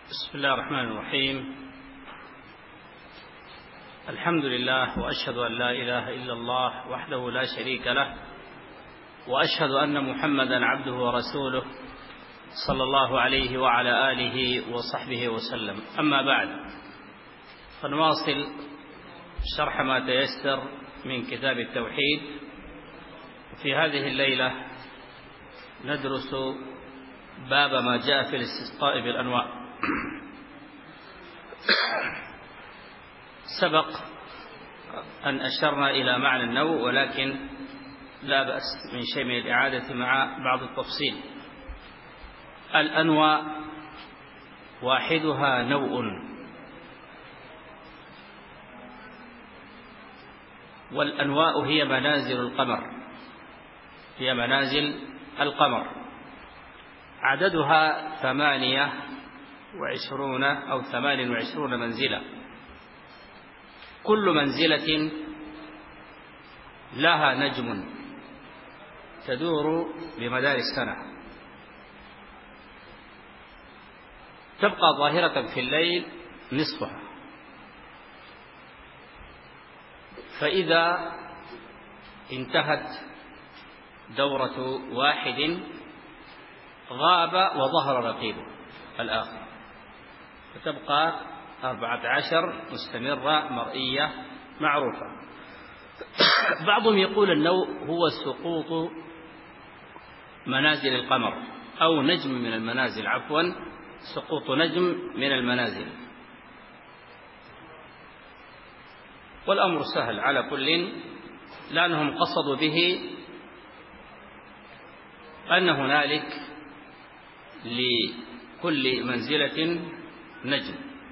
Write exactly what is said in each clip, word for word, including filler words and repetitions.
بسم الله الرحمن الرحيم. الحمد لله، وأشهد أن لا إله إلا الله وحده لا شريك له، وأشهد أن محمدا عبده ورسوله صلى الله عليه وعلى آله وصحبه وسلم. أما بعد، فنواصل شرح ما تيسر من كتاب التوحيد. في هذه الليلة ندرس باب ما جاء في الاستسقاء بالأنواع. سبق أن أشرنا إلى معنى النوع، ولكن لا بأس من شيء من الإعادة مع بعض التفصيل. الأنواع واحدها نوء، والأنواء هي منازل القمر هي منازل القمر عددها ثمانية وعشرون أو ثمان وعشرون منزلة، كل منزلة لها نجم تدور بمدار السنة، تبقى ظاهرة في الليل نصفها، فإذا انتهت دورة واحد غاب وظهر رقيبه الآخر، فتبقى أربعة عشر مستمرة مرئية معروفة. بعضهم يقول النوء هو سقوط منازل القمر، أو نجم من المنازل، عفوا سقوط نجم من المنازل، والأمر سهل على كل، لأنهم قصدوا به أن هنالك لكل منزلة نجم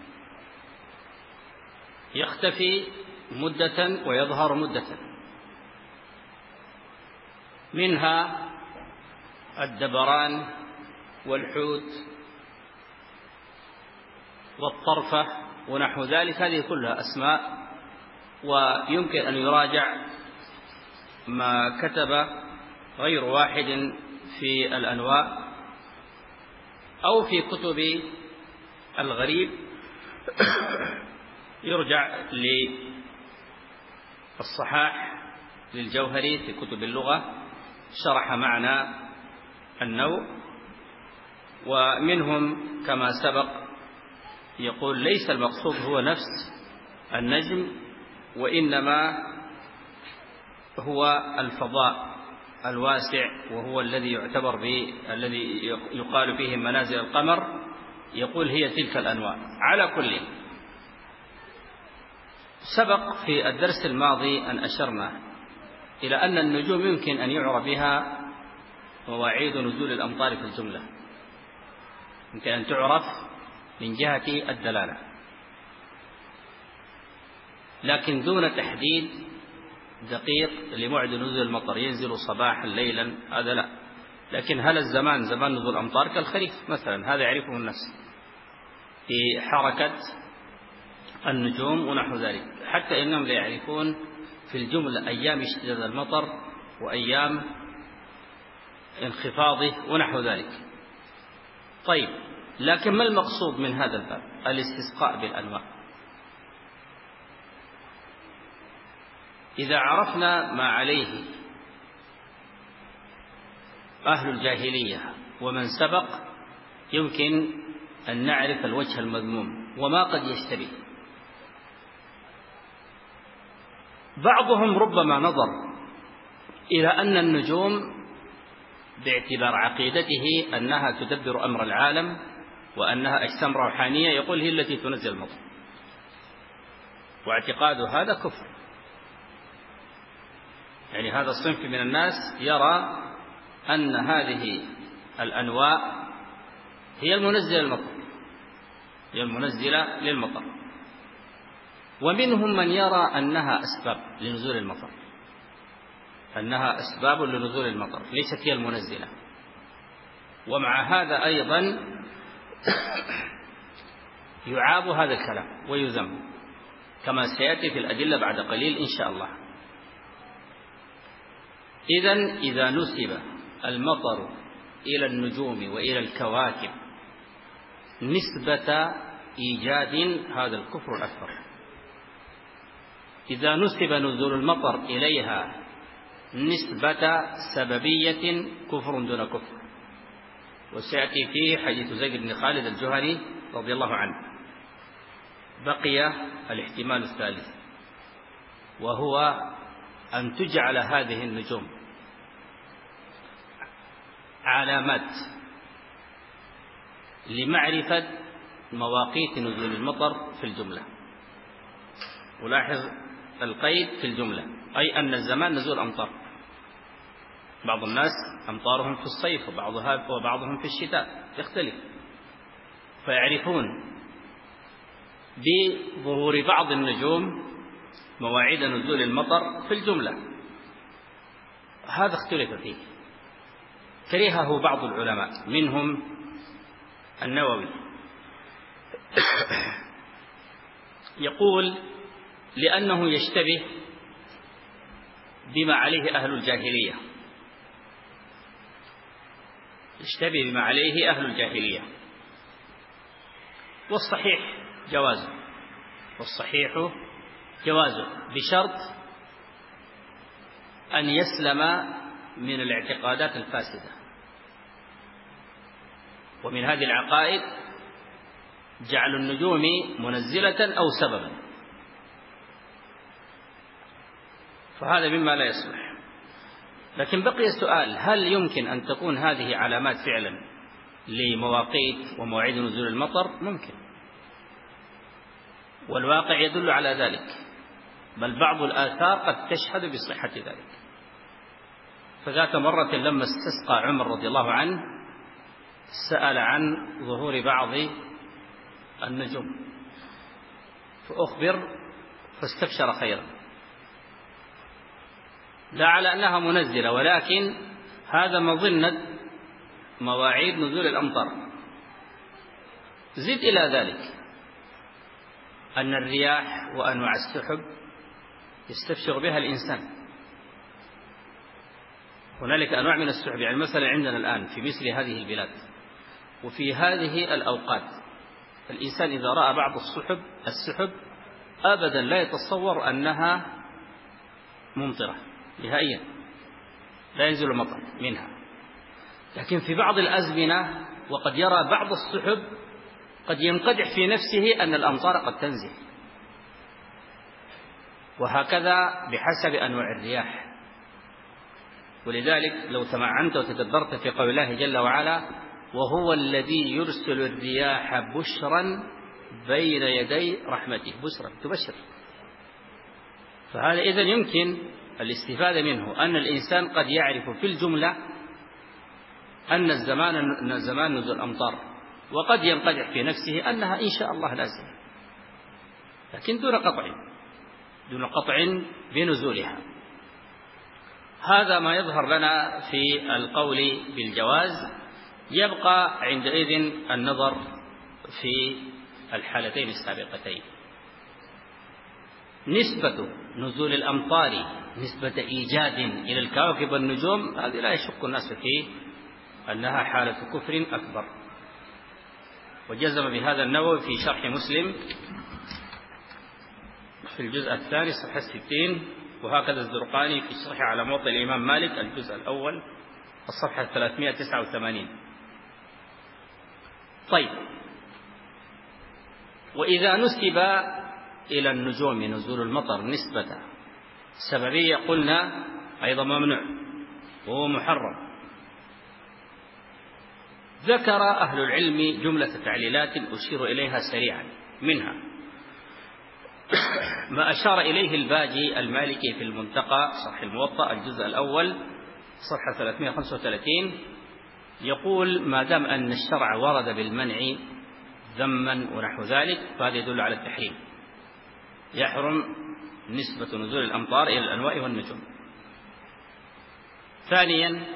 يختفي مدة ويظهر مدة، منها الدبران والحوت والطرفة ونحو ذلك. هذه كلها أسماء، ويمكن أن يراجع ما كتب غير واحد في الأنواع أو في كتب الغريب، يرجع للصحاح للجوهري في كتب اللغة، شرح معنى النوع. ومنهم كما سبق يقول ليس المقصود هو نفس النجم، وإنما هو الفضاء الواسع، وهو الذي يعتبر به الذي يقال فيه منازل القمر. يقول هي تلك الأنواع. على كل، سبق في الدرس الماضي أن أشرنا إلى أن النجوم يمكن أن يعرف بها مواعيد نزول الأمطار في الجملة، يمكن أن تعرف من جهة الدلالة، لكن دون تحديد دقيق لموعد نزول المطر، ينزل صباحا ليلا، هذا لا. لكن هل الزمان زمان نزول الأمطار كالخريف مثلا، هذا يعرفه الناس في حركة النجوم ونحو ذلك، حتى إنهم لا يعرفون في الجملة أيام اشتداد المطر وأيام انخفاضه ونحو ذلك. طيب، لكن ما المقصود من هذا الباب؟ الاستسقاء بالأنواع. إذا عرفنا ما عليه أهل الجاهلية ومن سبق، يمكن أن نعرف الوجه المذموم وما قد يشتبه. بعضهم ربما نظر إلى أن النجوم باعتبار عقيدته أنها تدبر أمر العالم وأنها أجسام روحانية، يقول هي التي تنزل المطر، واعتقاد هذا كفر. يعني هذا الصنف من الناس يرى أن هذه الأنواع هي المنزلة للمطر هي المنزلة للمطر ومنهم من يرى أنها أسباب لنزول المطر أنها أسباب لنزول المطر ليست هي المنزلة. ومع هذا أيضا يعاب هذا الكلام ويذم، كما سيأتي في الأدلة بعد قليل إن شاء الله. إذن إذا نسب المطر إلى النجوم وإلى الكواكب نسبة إيجاد هذا الكفر الأكبر. إذا نسب نزول المطر إليها نسبة سببية كفر دون كفر، وسيأتي فيه حديث زيد بن خالد الجهني رضي الله عنه. بقي الاحتمال الثالث، وهو أن تجعل هذه النجوم علامات لمعرفة مواقيت نزول المطر في الجملة. ولاحظ القيد في الجملة، أي أن الزمان نزول أمطار. بعض الناس أمطارهم في الصيف وبعضها وبعضهم في الشتاء يختلف، فيعرفون بظهور بعض النجوم مواعيد نزول المطر في الجملة. هذا اختلف فيه، كرهه بعض العلماء منهم النووي، يقول لأنه يشتبه بما عليه أهل الجاهلية، يشتبه بما عليه أهل الجاهلية. والصحيح جوازه، والصحيح جوازه بشرط أن يسلم من الاعتقادات الفاسدة. ومن هذه العقائد جعل النجوم منزلة أو سببا، فهذا مما لا يصلح. لكن بقي السؤال، هل يمكن أن تكون هذه علامات فعلا لمواقيت ومواعيد نزول المطر؟ ممكن، والواقع يدل على ذلك، بل بعض الآثار قد تشهد بصحة ذلك. فذات مرة لما استسقى عمر رضي الله عنه سأل عن ظهور بعض النجوم فأخبر فاستبشر خيرا، لا على أنها منزلة، ولكن هذا مظنة مواعيد نزول الأمطار. زد إلى ذلك أن الرياح وأنواع السحب يستبشر بها الإنسان. هنالك أنواع من السحب، يعني مثلا عندنا الآن في مثل هذه البلاد وفي هذه الأوقات الإنسان إذا رأى بعض السحب السحب أبدا لا يتصور أنها ممطرة نهائيا، لا ينزل المطر منها. لكن في بعض الأزمنة وقد يرى بعض السحب قد ينقدح في نفسه أن الأمطار قد تنزل، وهكذا بحسب أنواع الرياح. ولذلك لو تمعنت وتدبرت في قول الله جل وعلا: وهو الذي يرسل الرياح بشرا بين يدي رحمته، بشرا تبشر. فهذا إذن يمكن الاستفادة منه أن الإنسان قد يعرف في الجملة أن الزمان أن الزمان نزول أمطار، وقد ينقدح في نفسه أنها إن شاء الله لازم، لكن دون قطع دون قطع بنزولها. هذا ما يظهر لنا في القول بالجواز. يبقى عندئذ النظر في الحالتين السابقتين. نسبة نزول الأمطار نسبة إيجاد إلى الكواكب والنجوم، هذه لا يشك الناس في أنها حالة كفر أكبر. وجزم بهذا النووي في شرح مسلم في الجزء الثاني صفحة ستين، وهكذا الزرقاني في شرح على موطئ الإمام مالك الجزء الأول الصفحة ثلاثمائة وتسعة وثمانين. طيب، وإذا نسب إلى النجوم نزول المطر نسبة سببية قلنا أيضا ممنوع وهو محرم. ذكر أهل العلم جملة تعليلات أشير إليها سريعا، منها ما أشار إليه الباجي المالكي في المنتقى شرح الموطأ الجزء الأول صفحة ثلاثمائة وخمسة وثلاثين، يقول: ما دام أن الشرع ورد بالمنع ذما ونحو ذلك فهذا يدل على التحريم، يحرم نسبة نزول الأمطار إلى الأنواء والنجوم. ثانيا،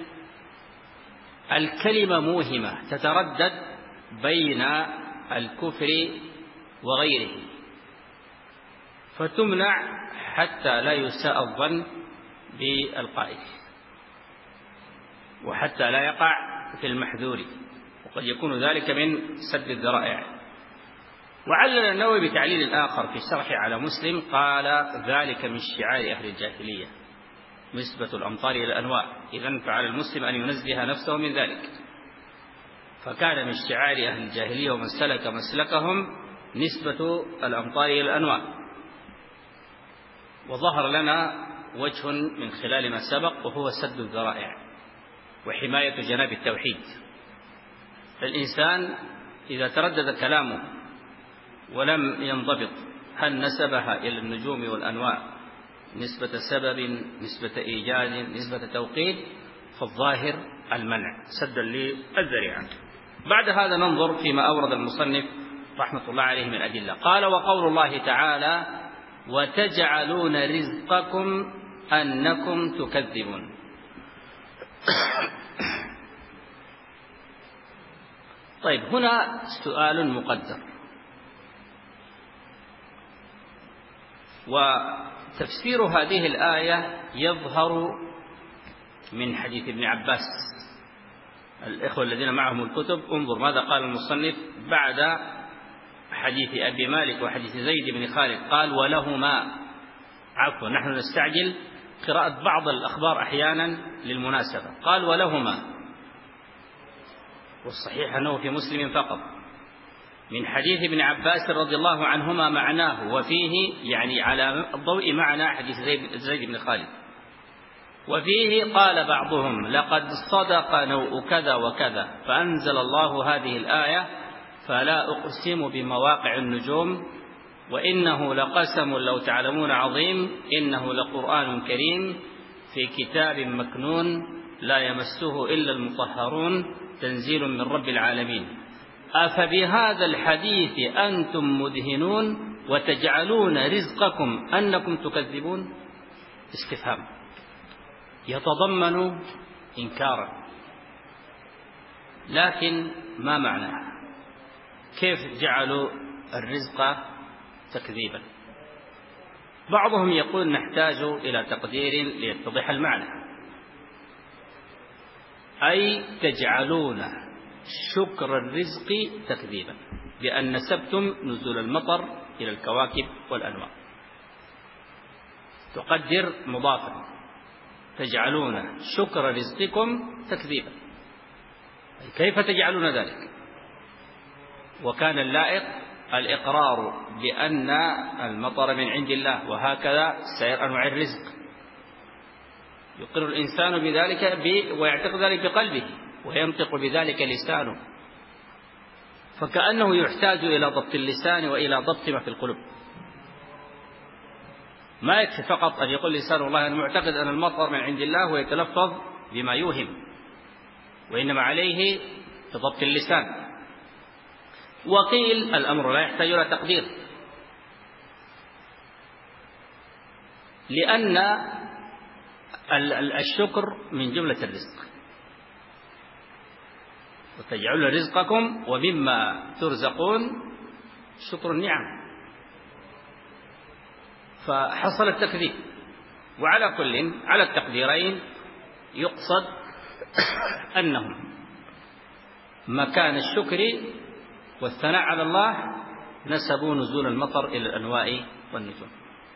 الكلمة موهمة تتردد بين الكفر وغيره، فتمنع حتى لا يساء الظن بالقائل، وحتى لا يقع في المحذور، وقد يكون ذلك من سد الذرائع. وعلل النووي بتعليل آخر في الشرح على مسلم قال: ذلك من شعار أهل الجاهلية نسبة الأمطار إلى الأنواع، إذن فعلى المسلم أن ينزه نفسه من ذلك. فكان من شعار أهل الجاهلية ومن سلك مسلكهم نسبة الأمطار إلى الأنواع. وظهر لنا وجه من خلال ما سبق، وهو سد الذرائع وحماية جناب التوحيد. الإنسان إذا تردد كلامه ولم ينضبط هل نسبها إلى النجوم والأنواع نسبة سبب، نسبة إيجاد، نسبة توقيت، فالظاهر المنع سدا للذريعة. بعد هذا ننظر فيما أورد المصنف رحمة الله عليه من أدلة. قال: وقول الله تعالى: وتجعلون رزقكم أنكم تكذبون. طيب، هنا سؤال مقدر، وتفسير هذه الآية يظهر من حديث ابن عباس. الإخوة الذين معهم الكتب انظر ماذا قال المصنف بعد حديث أبي مالك وحديث زيد بن خالد. قال: ولهما، عفوا نحن نستعجل قراءة بعض الأخبار أحيانا للمناسبة. قال: ولهما، والصحيح أنه في مسلم فقط، من حديث ابن عباس رضي الله عنهما معناه، وفيه يعني على ضوء معنى حديث زيد بن خالد. وفيه قال بعضهم: لقد صدق نوء كذا وكذا، فأنزل الله هذه الآية: فلا أقسم بمواقع النجوم وإنه لقسم لو تعلمون عظيم، إنه لقرآن كريم في كتاب مكنون لا يمسه إلا المطهرون تنزيل من رب العالمين. أفبهذا الحديث أنتم مدهنون وتجعلون رزقكم أنكم تكذبون؟ استفهام يتضمن إنكارا، لكن ما معناه؟ كيف جعلوا الرزق تكذيبا؟ بعضهم يقول نحتاج إلى تقدير ليتضح المعنى، أي تجعلون شكر الرزق تكذيبا، بأن نسبتم نزول المطر إلى الكواكب والأنواع. تقدر مضافا، تجعلون شكر رزقكم تكذيبا، كيف تجعلون ذلك؟ وكان اللائق الإقرار بأن المطر من عند الله، وهكذا سائر أنواع الرزق. يقر الإنسان بذلك ويعتقد ذلك بقلبه وينطق بذلك لسانه، فكأنه يحتاج إلى ضبط اللسان وإلى ضبط ما في القلوب. ما يكفي فقط أن يقول لسان والله أنا معتقد أن المطر من عند الله ويتلفظ بما يوهم، وإنما عليه ضبط اللسان. وقيل الأمر لا يحتاج إلى تقدير، لأن الشكر من جملة الرزق، وتجعلون رزقكم ومما ترزقون شكر النعم، فحصل التكذيب. وعلى كل على التقديرين يقصد أنهم مكان الشكر والثناء على الله نسبوا نزول المطر إلى الأنواع والنجوم.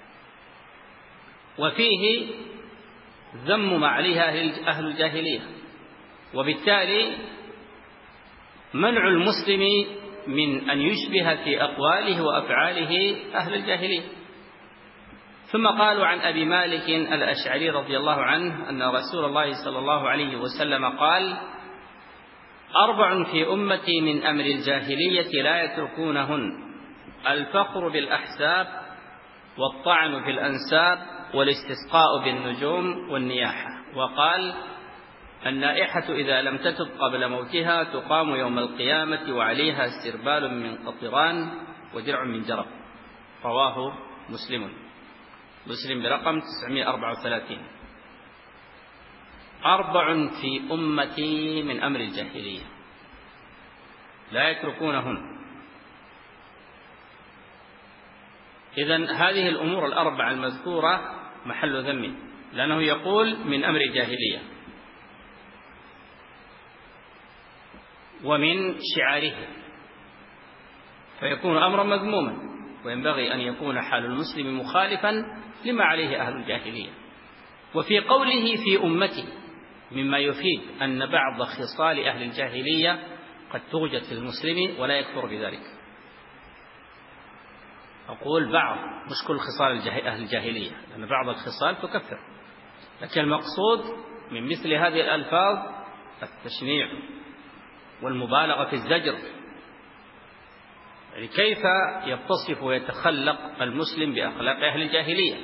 وفيه ذم ما عليها أهل الجاهلية، وبالتالي منع المسلم من أن يشبه في أقواله وأفعاله أهل الجاهلية. ثم قالوا عن أبي مالك الأشعري رضي الله عنه أن رسول الله صلى الله عليه وسلم قال: أربع في أمتي من أمر الجاهلية لا يتركونهن: الفخر بالأحساب، والطعن في الأنساب، والاستسقاء بالنجوم، والنياحة. وقال: النائحة إذا لم تتب قبل موتها تقام يوم القيامة وعليها سربال من قطران ودرع من جرب. رواه مسلم، مسلم برقم تسعمائة وأربعة وثلاثين. أربع في أمتي من أمر الجاهلية لا يتركونهن. إذن هذه الأمور الأربع المذكورة محل ذم، لأنه يقول من أمر الجاهلية. ومن شعاره، فيكون أمرا مذموما، وينبغي أن يكون حال المسلم مخالفا لما عليه أهل الجاهلية. وفي قوله في أمتي مما يفيد أن بعض خصال أهل الجاهلية قد توجد في المسلم ولا يكفر بذلك. أقول بعض، مش كل خصال أهل الجاهلية، لأن بعض الخصال تكفر، لكن المقصود من مثل هذه الألفاظ التشنيع والمبالغة في الزجر. يعني كيف يتصف ويتخلق المسلم بأخلاق أهل الجاهلية؟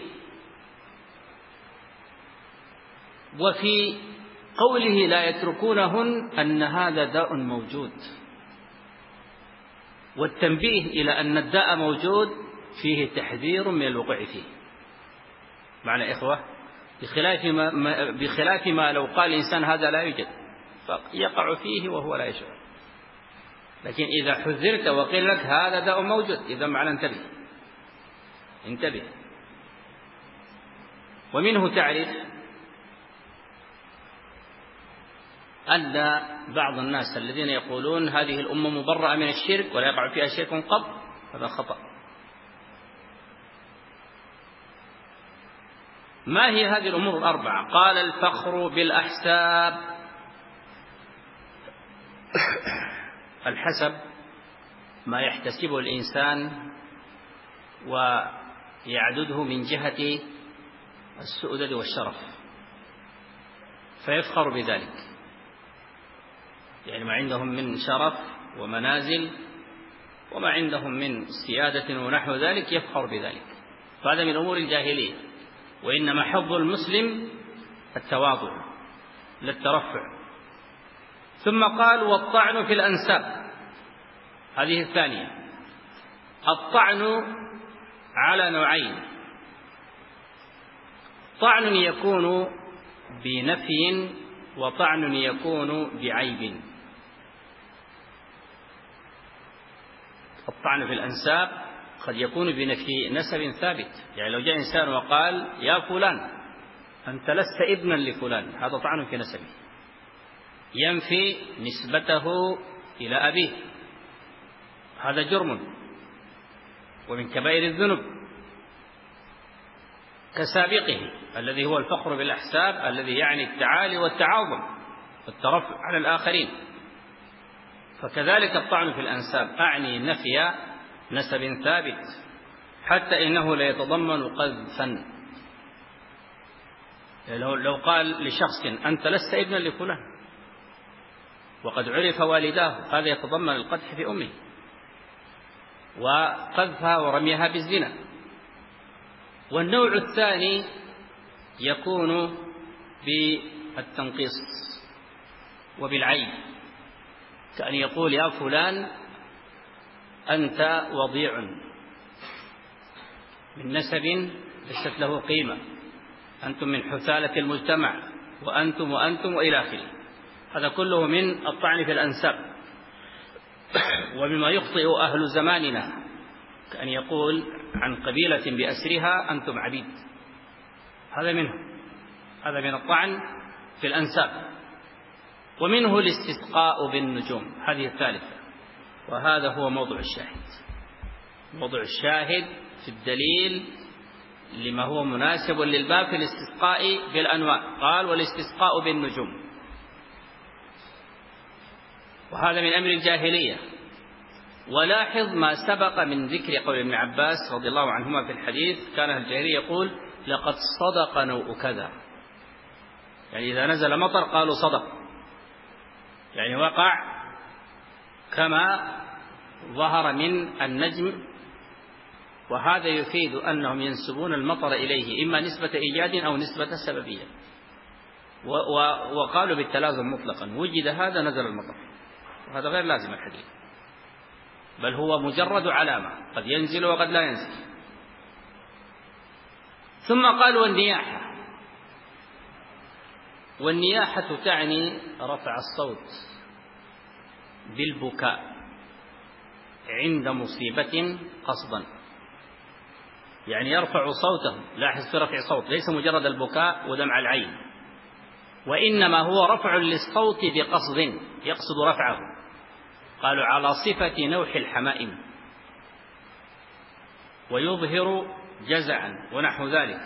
وفي قوله لا يتركونهن أن هذا داء موجود، والتنبيه إلى أن الداء موجود فيه تحذير من الوقوع فيه. معنى إخوة بخلاف ما, بخلاف ما لو قال الإنسان هذا لا يوجد فيقع فيه وهو لا يشعر، لكن إذا حذرت وقيل لك هذا داء موجود، إذا معنى انتبه انتبه. ومنه تعرف أن بعض الناس الذين يقولون هذه الأمة مبرأة من الشرك ولا يقع فيها شرك قط، هذا خطأ. ما هي هذه الأمور الأربعة؟ قال الفخر بالأحساب. الحسب ما يحتسبه الإنسان ويعدده من جهة السؤدد والشرف فيفخر بذلك، يعني ما عندهم من شرف ومنازل وما عندهم من سيادة ونحو ذلك يفخر بذلك، فهذا من أمور الجاهلية. وإنما حظ المسلم التواضع للترفع. ثم قال والطعن في الأنساب، هذه الثانية. الطعن على نوعين: طعن يكون بنفي وطعن يكون بعيب. الطعن في الأنساب قد يكون بنفي نسب ثابت، يعني لو جاء إنسان وقال يا فلان أنت لست ابنا لفلان، هذا طعن في نسبه، ينفي نسبته إلى أبيه، هذا جرم ومن كبائر الذنوب، كسابقه الذي هو الفخر بالأحساب الذي يعني التعالي والتعاظم والترفع على الآخرين. فكذلك الطعن في الأنساب أعني نفي نسب ثابت، حتى إنه لا يتضمن قذفا. لو قال لشخص أنت لست ابنا لفلان وقد عرف والداه، هذا يتضمن القدح في أمه وقذفها ورميها بالزنا. والنوع الثاني يكون بالتنقيص وبالعيب، كأن يقول يا فلان أنت وضيع من نسب ليست له قيمة، أنتم من حثالة المجتمع وأنتم وأنتم وإلى آخره. هذا كله من الطعن في الأنساب. وبما يخطئ أهل زماننا كأن يقول عن قبيلة بأسرها أنتم عبيد، هذا منه، هذا من الطعن في الأنساب. ومنه الاستسقاء بالنجوم، هذه الثالثة، وهذا هو موضوع الشاهد. موضوع الشاهد في الدليل لما هو مناسب للباب في الاستسقاء بالأنواع. قال والاستسقاء بالنجوم، وهذا من أمر الجاهلية. ولاحظ ما سبق من ذكر قول ابن عباس رضي الله عنهما في الحديث: كان الجاهلية يقول لقد صدق نوء كذا، يعني إذا نزل مطر قالوا صدق، يعني وقع كما ظهر من النجم. وهذا يفيد أنهم ينسبون المطر إليه إما نسبة إيجاد أو نسبة سببية، وقالوا بالتلازم مطلقا، وجد هذا نزل المطر، وهذا غير لازم الحديث، بل هو مجرد علامة، قد ينزل وقد لا ينزل. ثم قال والنياحة. والنياحة تعني رفع الصوت بالبكاء عند مصيبة قصدا، يعني يرفع صوته. لاحظ في رفع صوت ليس مجرد البكاء ودمع العين، وإنما هو رفع للصوت بقصد، يقصد رفعه. قالوا على صفة نوح الحمائم، ويظهر جزعا ونحو ذلك.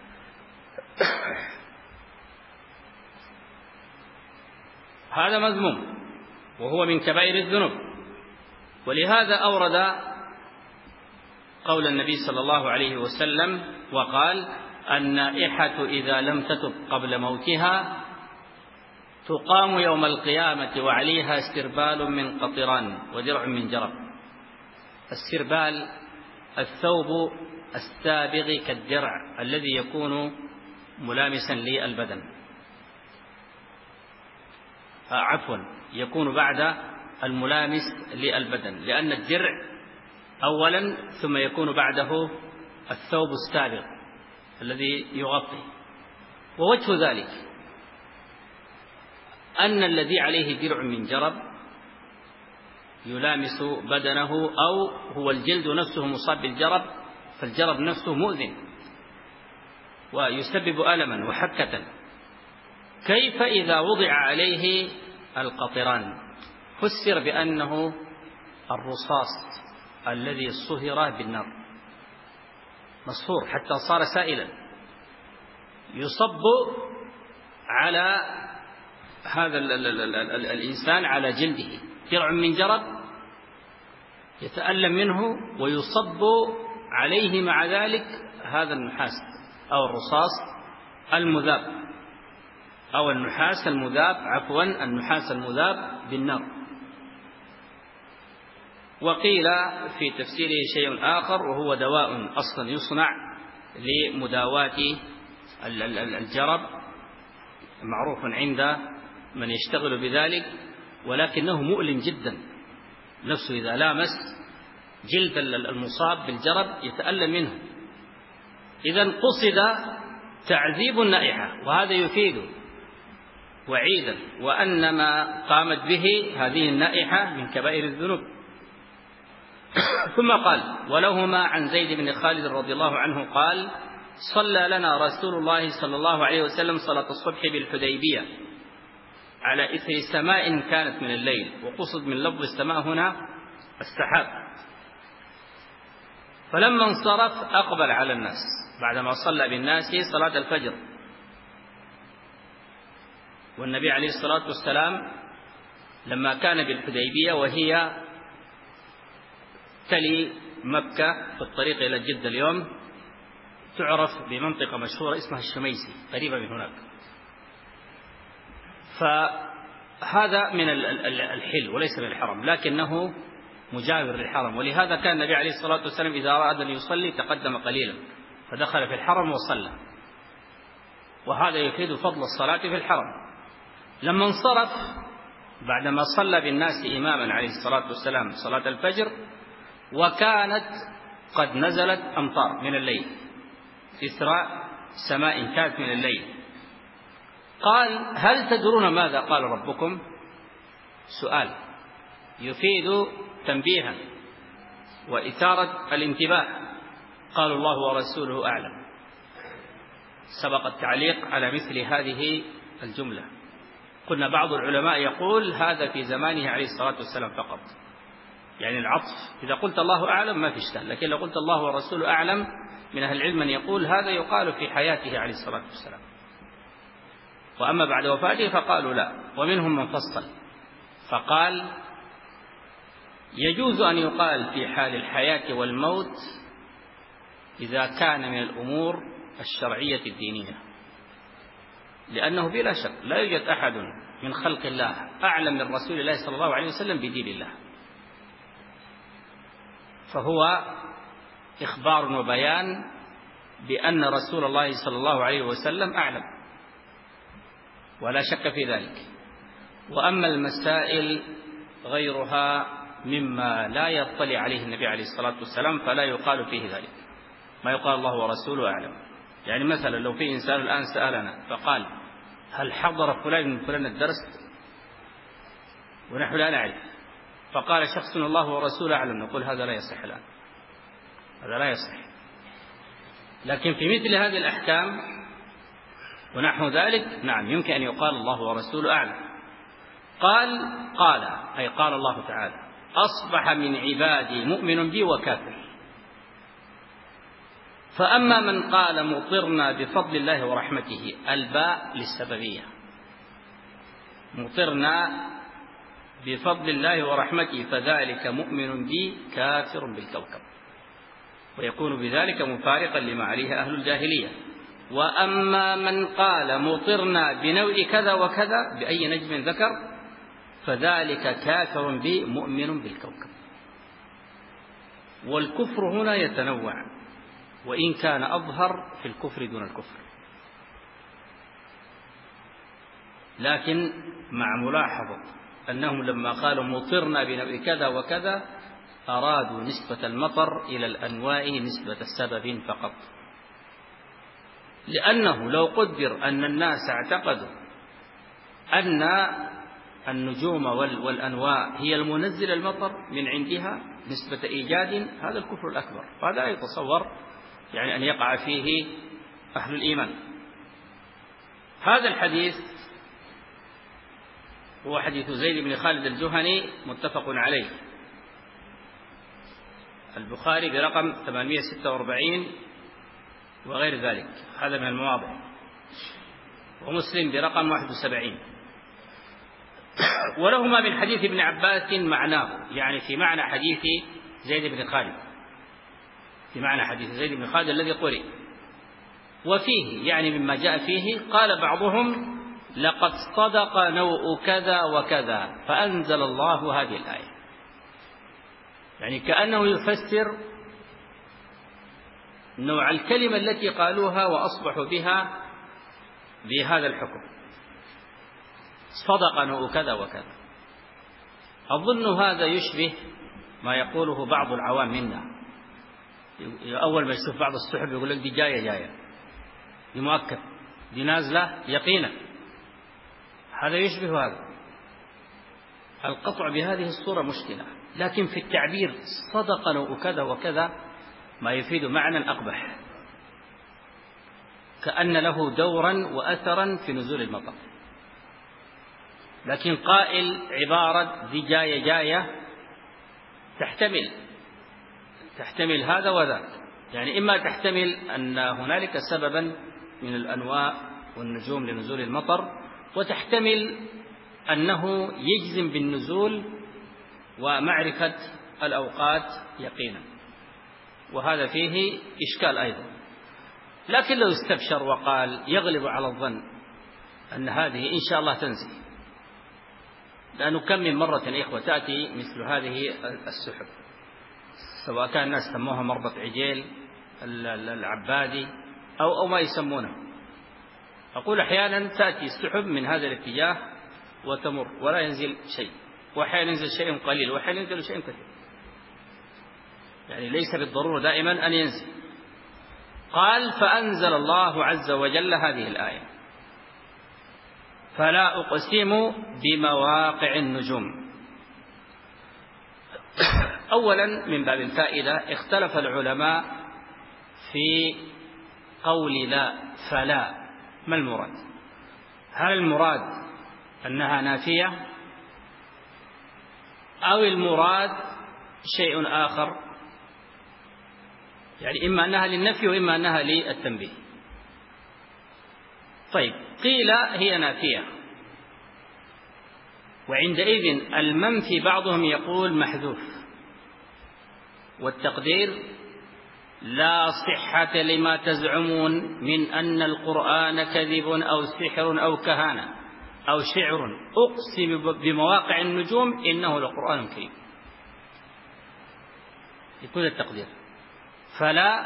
هذا مذموم وهو من كبائر الذنوب. ولهذا أورد قول النبي صلى الله عليه وسلم وقال: النائحة إذا لم تتب قبل موتها تقام يوم القيامة وعليها سربال من قطران ودرع من جرب. السربال الثوب السابغ كالدرع الذي يكون ملامسا للبدن، عفوا يكون بعد الملامس للبدن، لأن الدرع أولا ثم يكون بعده الثوب السابغ الذي يغطي. ووجه ذلك أن الذي عليه درع من جرب يلامس بدنه، أو هو الجلد نفسه مصاب بالجرب، فالجرب نفسه مؤذن ويسبب ألما وحكة. كيف إذا وضع عليه القطران؟ فسر بأنه الرصاص الذي صهر بالنار، مصهور حتى صار سائلا، يصب على هذا الإنسان على جلده درع من جرب يتألم منه، ويصب عليه مع ذلك هذا النحاس أو الرصاص المذاب أو النحاس المذاب عفوا النحاس المذاب بالنار. وقيل في تفسيره شيء آخر، وهو دواء أصلا يصنع لمداواة الجرب، معروف عند من يشتغل بذلك، ولكنه مؤلم جدا نفسه. إذا لامس جلد المصاب بالجرب يتألم منه. إذن قصد تعذيب النائحة، وهذا يفيد وعيدا وأن ما قامت به هذه النائحة من كبائر الذنوب. ثم قال: ولهما عن زيد بن خالد رضي الله عنه قال: صلى لنا رسول الله صلى الله عليه وسلم صلاة الصبح بالحديبية على إثر سماء كانت من الليل، وقصد من لفظ السماء هنا السحاب. فلما انصرف أقبل على الناس بعدما صلى بالناس صلاة الفجر، والنبي عليه الصلاة والسلام لما كان بالحديبية وهي تلي مكة في الطريق إلى جدة اليوم، تعرف بمنطقة مشهورة اسمها الشميسي قريبة من هناك، فهذا من الحل وليس من الحرم، لكنه مجاور للحرم. ولهذا كان النبي عليه الصلاة والسلام إذا أراد أن يصلي تقدم قليلا فدخل في الحرم وصلى، وهذا يفيد فضل الصلاة في الحرم. لما انصرف بعدما صلى بالناس إماما عليه الصلاة والسلام صلاة الفجر، وكانت قد نزلت أمطار من الليل إثر سماء كانت من الليل، قال: هل تدرون ماذا قال ربكم؟ سؤال يفيد تنبيها وإثارة الانتباه. قالوا: الله ورسوله أعلم. سبق التعليق على مثل هذه الجملة. قلنا بعض العلماء يقول هذا في زمانه عليه الصلاة والسلام فقط، يعني العطف إذا قلت الله أعلم ما في إشكال، لكن لو قلت الله ورسوله أعلم من أهل العلم من يقول هذا يقال في حياته عليه الصلاة والسلام، وأما بعد وفاته فقالوا لا. ومنهم من فصل فقال: يجوز أن يقال في حال الحياة والموت إذا كان من الأمور الشرعية الدينية، لأنه بلا شك لا يوجد أحد من خلق الله أعلم من رسول الله صلى الله عليه وسلم بدين الله، فهو إخبار وبيان بأن رسول الله صلى الله عليه وسلم أعلم، ولا شك في ذلك. وأما المسائل غيرها مما لا يطلع عليه النبي عليه الصلاة والسلام فلا يقال فيه ذلك، ما يقال الله ورسوله أعلم. يعني مثلا لو في إنسان الآن سألنا فقال: هل حضر فلان من فلان الدرس؟ ونحن لا نعرف، فقال شخص الله ورسوله أعلم، نقول هذا لا يصح الآن، هذا لا يصح. لكن في مثل هذه الأحكام ونحو ذلك نعم يمكن أن يقال الله ورسوله أعلم. قال قال أي قال الله تعالى: أصبح من عبادي مؤمن بي وكافر. فأما من قال مطرنا بفضل الله ورحمته، الباء للسببية، مطرنا بفضل الله ورحمته فذلك مؤمن بي كافر بالكوكب، ويكون بذلك مفارقا لما عليه أهل الجاهلية. وأما من قال مطرنا بنوع كذا وكذا بأي نجم ذكر فذلك كافر بي مؤمن بالكوكب. والكفر هنا يتنوع، وإن كان أظهر في الكفر دون الكفر، لكن مع ملاحظة أنهم لما قالوا مطرنا بنوع كذا وكذا أرادوا نسبة المطر إلى الأنواع نسبة السبب فقط، لأنه لو قدر أن الناس اعتقدوا أن النجوم والأنواع هي المنزل المطر من عندها نسبة إيجاد، هذا الكفر الأكبر، وهذا لا يتصور يعني أن يقع فيه أهل الإيمان. هذا الحديث هو حديث زيد بن خالد الجهني متفق عليه، البخاري برقم ثمانمائة وستة وأربعين وغير ذلك، هذا من المواضع، ومسلم برقم واحد وسبعين، ولهما من حديث ابن عباس معناه، يعني في معنى حديث زيد بن خالد، في معنى حديث زيد بن خالد الذي قرئ. وفيه يعني مما جاء فيه قال بعضهم لقد صدق نوء كذا وكذا فأنزل الله هذه الآية، يعني كأنه يفسر نوع الكلمة التي قالوها وأصبحوا بها بهذا الحكم، صدق نوء كذا وكذا. أظن هذا يشبه ما يقوله بعض العوام منا، أول ما يشوف بعض السحب يقول لك دي جاية جاية، دي مؤكد، دي نازلة يقينا، هذا يشبه هذا. القطع بهذه الصورة مشكلة، لكن في التعبير صدق نوء كذا وكذا ما يفيد معنى أقبح، كأن له دورا وأثرا في نزول المطر. لكن قائل عبارة دي جاية جاية تحتمل تحتمل هذا وذاك، يعني إما تحتمل أن هنالك سببا من الأنواع والنجوم لنزول المطر، وتحتمل أنه يجزم بالنزول ومعرفة الأوقات يقينا، وهذا فيه إشكال أيضا. لكن لو استبشر وقال يغلب على الظن أن هذه إن شاء الله تنزل، لأنه كم من مرة إخوة تأتي مثل هذه السحب، سواء كان الناس سموها مربط عجيل العبادي أو, أو ما يسمونه. أقول أحيانا تأتي السحب من هذا الاتجاه وتمر ولا ينزل شيء، وأحيانا ينزل شيء قليل وأحيانا ينزل شيء كثير، يعني ليس بالضرورة دائما أن ينزل. قال فأنزل الله عز وجل هذه الآية فلا أقسم بمواقع النجوم. أولا من باب الفائدة اختلف العلماء في قول لا فلا، ما المراد؟ هل المراد أنها نافية أو المراد شيء آخر؟ يعني إما أنها للنفي وإما أنها للتنبيه. طيب قيل هي نافية، وعندئذ المنفي بعضهم يقول محذوف، والتقدير لا صحة لما تزعمون من أن القرآن كذب أو سحر أو كهانة أو شعر، أقسم بمواقع النجوم إنه لقرآن كريم. يكون التقدير فلا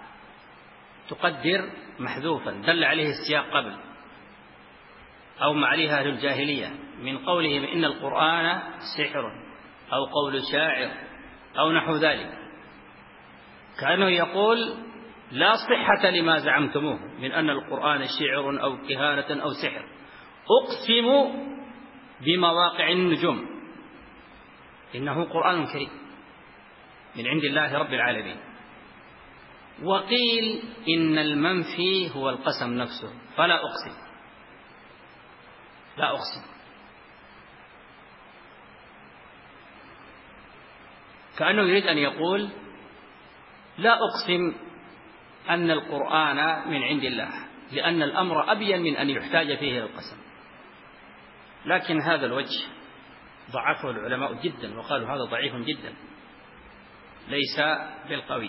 تقدر محذوفا دل عليه السياق قبل، أو ما عليها أهل الجاهلية من قولهم إن القرآن سحر أو قول شاعر أو نحو ذلك، كأنه يقول لا صحة لما زعمتموه من أن القرآن شعر أو كهانة أو سحر، أقسم بمواقع النجوم إنه قرآن كريم من عند الله رب العالمين. وقيل إن المنفي هو القسم نفسه، فلا أقسم، لا أقسم. كأنه يريد أن يقول لا أقسم أن القرآن من عند الله، لأن الأمر أبين من أن يحتاج فيه القسم. لكن هذا الوجه ضعفه العلماء جدا، وقالوا هذا ضعيف جدا ليس بالقوي.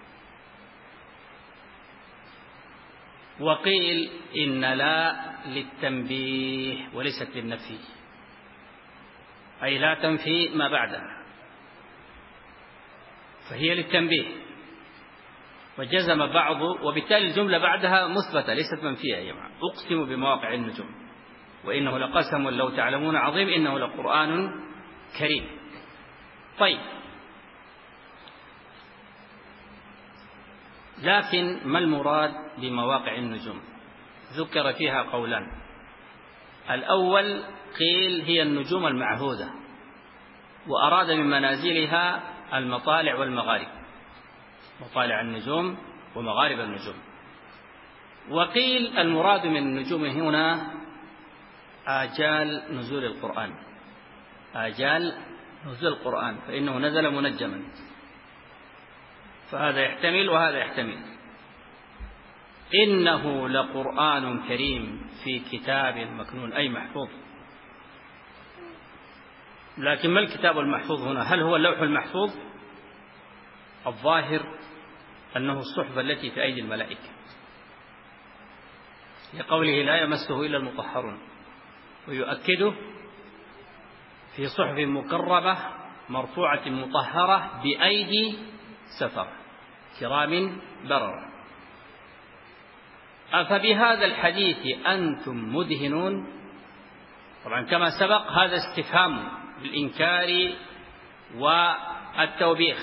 وقيل إن لا للتنبيه وليست للنفي، أي لا تنفي ما بعدها، فهي للتنبيه. وجزم بعض، وبالتالي الجملة بعدها مثبتة ليست منفية يا جماعة. أقسم بمواقع النجوم وإنه لقسم لو تعلمون عظيم إنه لقرآن كريم. طيب، لكن ما المراد بمواقع النجوم؟ ذكر فيها قولان. الأول قيل هي النجوم المعهودة، وأراد من منازلها المطالع والمغارب، مطالع النجوم ومغارب النجوم. وقيل المراد من النجوم هنا آجال نزول القرآن، آجال نزول القرآن، فإنه نزل منجما، فهذا يحتمل وهذا يحتمل. إنه لقرآن كريم في كتاب مكنون، أي محفوظ. لكن ما الكتاب المحفوظ هنا؟ هل هو اللوح المحفوظ؟ الظاهر أنه الصحف التي في أيدي الملائكة، لقوله لا يمسه إلا المطهرون، ويؤكده في صحف مكرمة مرفوعة مطهرة بأيدي سفر كرام بررة. أفبهذا الحديث أنتم مدهنون؟ طبعا كما سبق هذا استفهام بالإنكار والتوبيخ.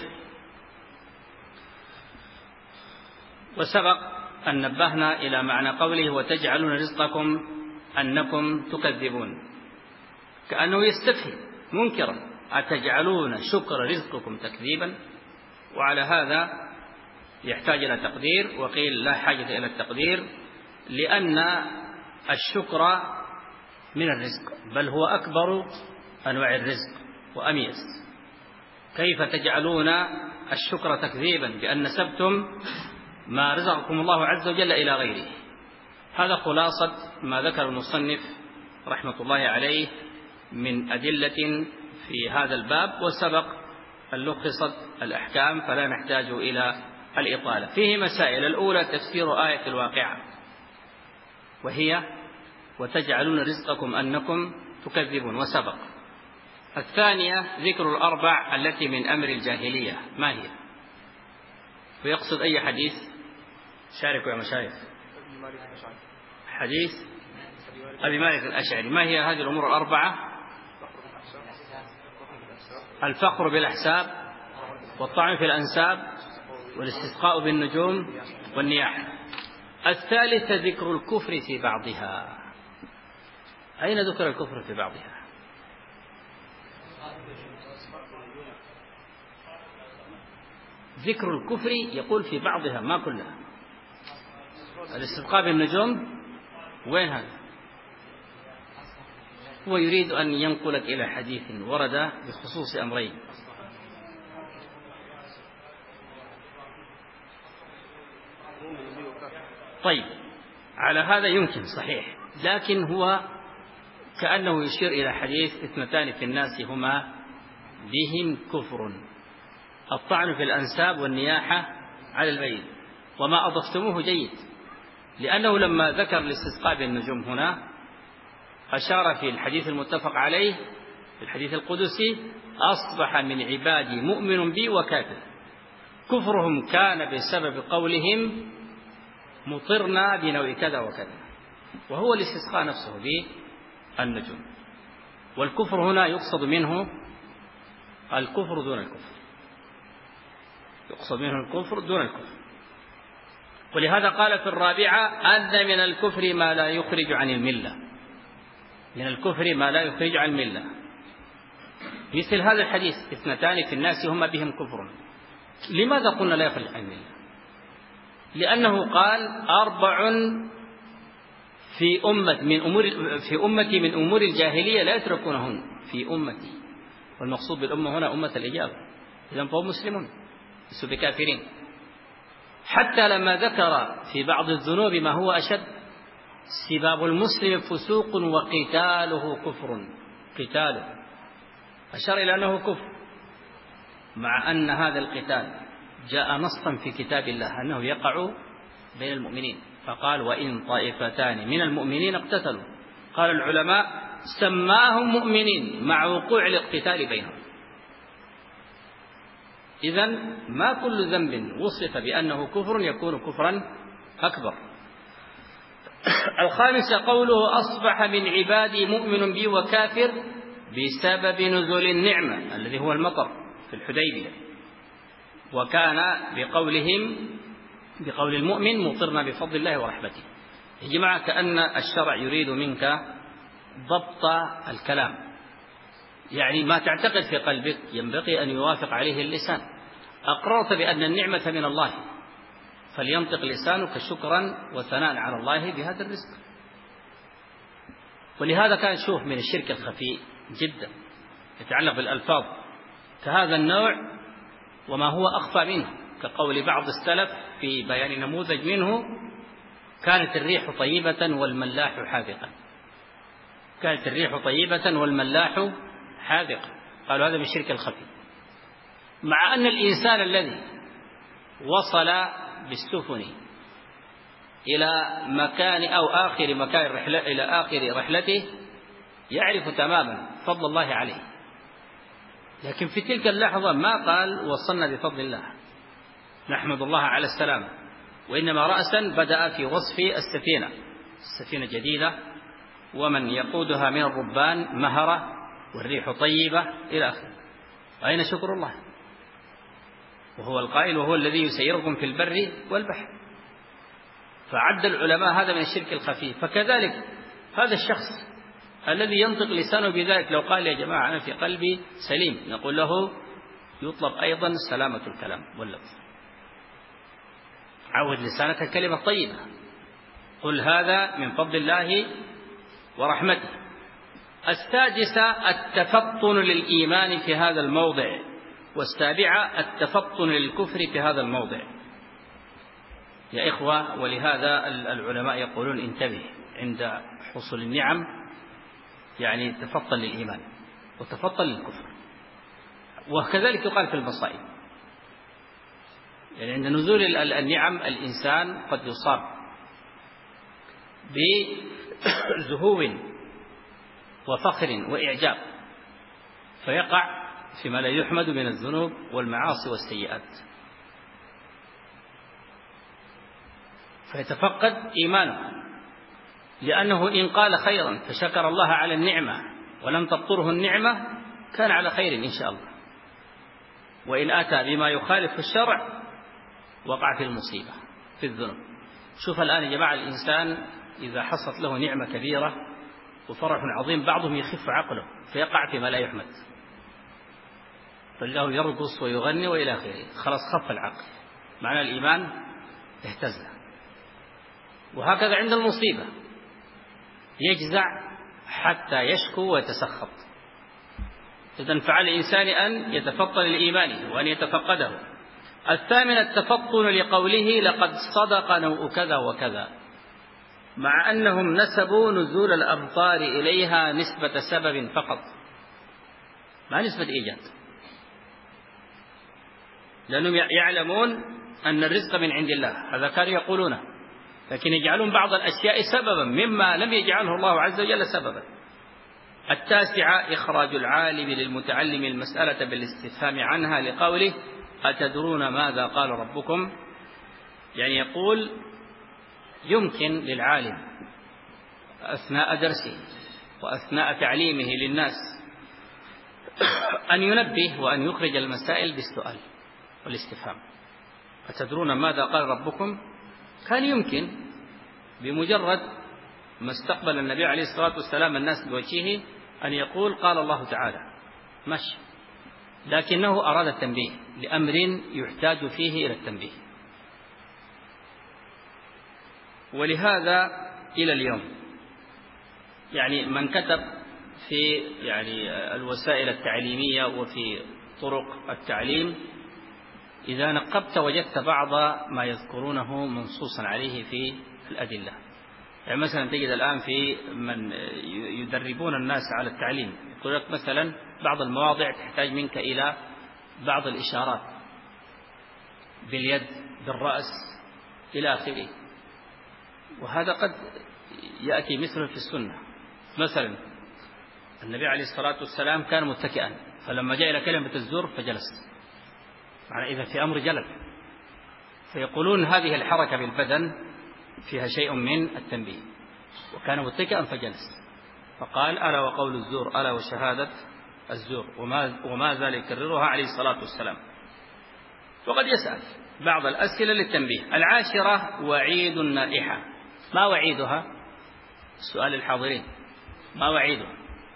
وسبق أن نبهنا إلى معنى قوله وتجعلون رزقكم أنكم تكذبون، كأنه يستفهم منكرا أتجعلون شكر رزقكم تكذيبا. وعلى هذا يحتاج إلى تقدير، وقيل لا حاجة إلى التقدير، لأن الشكر من الرزق، بل هو أكبر أنواع الرزق وأميز. كيف تجعلون الشكر تكذيبا بأن نسبتم ما رزقكم الله عز وجل إلى غيره؟ هذا خلاصة ما ذكر المصنف رحمة الله عليه من أدلة في هذا الباب، وسبق أن لخصت الأحكام فلا نحتاج إلى الإطالة. فيه مسائل. الأولى تفسير آية الواقعة، وهي وتجعلون رزقكم أنكم تكذبون، وسبق. الثانية ذكر الأربع التي من أمر الجاهلية، ما هي؟ ويقصد أي حديث؟ شاركوا يا مشايخ. حديث أبي مالك الأشعري. ما هي هذه الأمور الأربعة؟ الفخر بالأحساب، والطعن في الأنساب، والاستسقاء بالنجوم، والنياحة. الثالثة ذكر الكفر في بعضها. أين ذكر الكفر في بعضها؟ ذكر الكفر يقول في بعضها ما كلها. الاستسقاء بالنجوم وين هذا؟ هو يريد أن ينقلك إلى حديث ورد بخصوص أمرين. طيب، على هذا يمكن صحيح، لكن هو كأنه يشير إلى حديث اثنتان في الناس هما بهم كفر، الطعن في الأنساب والنياحة على البيت. وما أضفتموه جيد، لأنه لما ذكر الاستسقاء بالنجوم هنا أشار في الحديث المتفق عليه في الحديث القدسي أصبح من عبادي مؤمن بي وكافر. كفرهم كان بسبب قولهم مطرنا بنوع كذا وكذا، وهو الاستسقاء نفسه بالنجوم. والكفر هنا يقصد منه الكفر دون الكفر، يقصد منه الكفر دون الكفر. ولهذا قال في الرابعة أن من الكفر ما لا يخرج عن الملة، من الكفر ما لا يخرج عن الملة. مثل هذا الحديث اثنتان في الناس هما بهم كفر. لماذا قلنا لا يخرج عن الملة؟ لأنه قال أربع في أمة من أمور في أمتي من أمور الجاهلية لا يتركونهن في أمتي، والمقصود بالأمة هنا أمة الإجابة. إذن فهم مسلمون ليسوا بكافرين. حتى لما ذكر في بعض الذنوب ما هو أشد، سباب المسلم فسوق وقتاله كفر، قتاله أشار إلى أنه كفر، مع أن هذا القتال جاء نصا في كتاب الله أنه يقع بين المؤمنين، فقال وإن طائفتان من المؤمنين اقتتلوا، قال العلماء سماهم مؤمنين مع وقوع الاقتتال بينهم. إذن ما كل ذنب وصف بأنه كفر يكون كفرا أكبر. الخامس قوله أصبح من عبادي مؤمن بي وكافر بسبب نزول النعمة الذي هو المطر في الحديبية، وكان بقولهم بقول المؤمن مطرنا بفضل الله ورحمته. يا جماعة كأن الشرع يريد منك ضبط الكلام، يعني ما تعتقد في قلبك ينبغي أن يوافق عليه اللسان. أقررت بأن النعمة من الله فلينطق لسانك شكرا وثناء على الله بهذا الرزق. ولهذا كان شوف من الشرك الخفي جدا يتعلق بالألفاظ كهذا النوع وما هو أخفى منه، كقول بعض السلف في بيان نموذج منه: كانت الريح طيبة والملاح حاذقا. كانت الريح طيبة والملاح حاذقا، قالوا هذا من الشرك الخفي، مع أن الإنسان الذي وصل بالسفن إلى مكان أو آخر مكان الرحلة إلى آخر رحلته يعرف تماما فضل الله عليه، لكن في تلك اللحظة ما قال وصلنا بفضل الله نحمد الله على السلامة، وإنما رأسا بدأ في وصف السفينة، السفينة جديدة ومن يقودها من الربان مهرة والريح طيبة إلى آخره. أين شكر الله؟ وهو القائل وهو الذي يسيركم في البر والبحر. فعد العلماء هذا من الشرك الخفي. فكذلك هذا الشخص الذي ينطق لسانه بذلك لو قال يا جماعة أنا في قلبي سليم، نقول له يطلب أيضا سلامة الكلام واللفظ. عود لسانك الكلمة الطيبة، قل هذا من فضل الله ورحمته. السادسة التفطن للإيمان في هذا الموضع، والسابعة التفطن للكفر في هذا الموضع. يا إخوة، ولهذا العلماء يقولون انتبه عند حصول النعم، يعني تفطن للإيمان وتفطن للكفر. وكذلك يقال في المصائب، يعني عند نزول النعم الإنسان قد يصاب بزهو وفخر وإعجاب فيقع فيما لا يحمد من الذنوب والمعاصي والسيئات، فيتفقد إيمانه، لأنه إن قال خيرا فشكر الله على النعمة ولم تبطره النعمة كان على خير إن شاء الله، وإن أتى بما يخالف الشرع وقع في المصيبة في الذنوب. شوف الآن يا جماعة، الإنسان إذا حصلت له نعمة كبيرة وفرح عظيم بعضهم يخف عقله فيقع فيما لا يحمد، فله يرقص ويغني وإلى آخره، خلاص خف العقل، معنى الإيمان اهتز. وهكذا عند المصيبة يجزع حتى يشكو ويتسخط. إذن فعلى الإنسان أن يتفطن لإيمانه وأن يتفقده. الثامن التفطن لقوله لقد صدق نوء كذا وكذا، مع أنهم نسبوا نزول الأمطار إليها نسبة سبب فقط، ما نسبة إيجاد، لأنهم يعلمون أن الرزق من عند الله، هذا كانوا يقولونه، لكن يجعلون بعض الأشياء سببا مما لم يجعله الله عز وجل سببا. التاسعة إخراج العالم للمتعلم المسألة بالاستفهام عنها لقوله أتدرون ماذا قال ربكم، يعني يقول يمكن للعالم أثناء درسه وأثناء تعليمه للناس أن ينبه وأن يخرج المسائل بالسؤال والاستفهام. أتدرون ماذا قال ربكم، كان يمكن بمجرد ما استقبل النبي عليه الصلاة والسلام الناس بوجهه أن يقول قال الله تعالى ماشي، لكنه أراد التنبيه لأمر يحتاج فيه إلى التنبيه. ولهذا إلى اليوم يعني من كتب في يعني الوسائل التعليمية وفي طرق التعليم إذا نقبت وجدت بعض ما يذكرونه منصوصا عليه في الأدلة. يعني مثلا تجد الآن في من يدربون الناس على التعليم يقول لك مثلا بعض المواضع تحتاج منك إلى بعض الإشارات باليد بالرأس إلى آخره، وهذا قد يأتي مثله في السنة. مثلا النبي عليه الصلاة والسلام كان متكئا، فلما جاء إلى كلمة الزور فجلس، معنى إذا في أمر جلل، فيقولون هذه الحركة بالبدن فيها شيء من التنبيه، وكان متكئا فجلس، فقال ألا وقول الزور ألا وشهادة الزور، وما, وما زال يكررها عليه الصلاة والسلام. وقد يسأل بعض الأسئلة للتنبيه. العاشرة وعيد النائحة. ما وعيدها؟ السؤال الحاضرين، ما وعيدها؟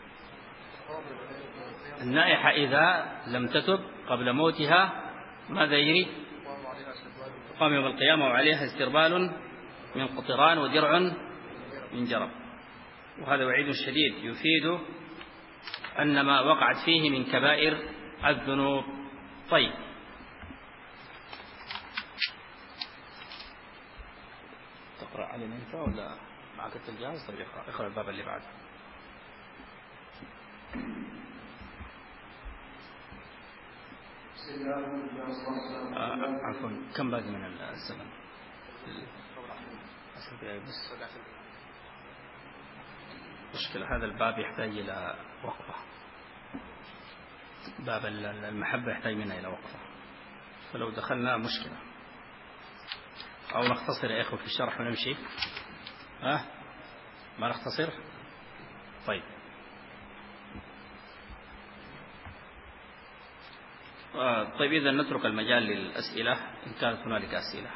النائحة إذا لم تتب قبل موتها ماذا يجري؟ تقام يوم القيامة وعليها استربال من قطران ودرع من جرب. وهذا وعيد شديد يفيد أن ما وقعت فيه من كبائر الذنوب. طيب، تقرأ علينا أنت ولا معك الجهاز؟ طيب اقرأ اقرأ الباب اللي بعده. آه عفوا، كم باقي من الزمن؟ بس مشكلة، هذا الباب يحتاج إلى وقفة، باب المحبة يحتاج منا إلى وقفة، فلو دخلنا مشكلة. أو نختصر يا إخوة في الشرح ونمشي. ها أه؟ ما نختصر؟ طيب. آه طيب إذا نترك المجال للأسئلة إن كانت هنالك أسئلة.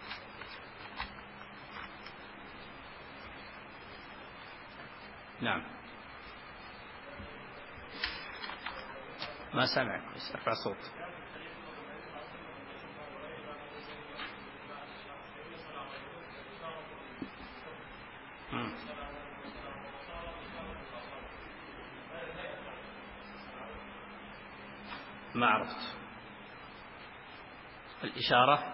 نعم. ما سامعك، بس ارفع الصوت. ما عرفت الإشارة.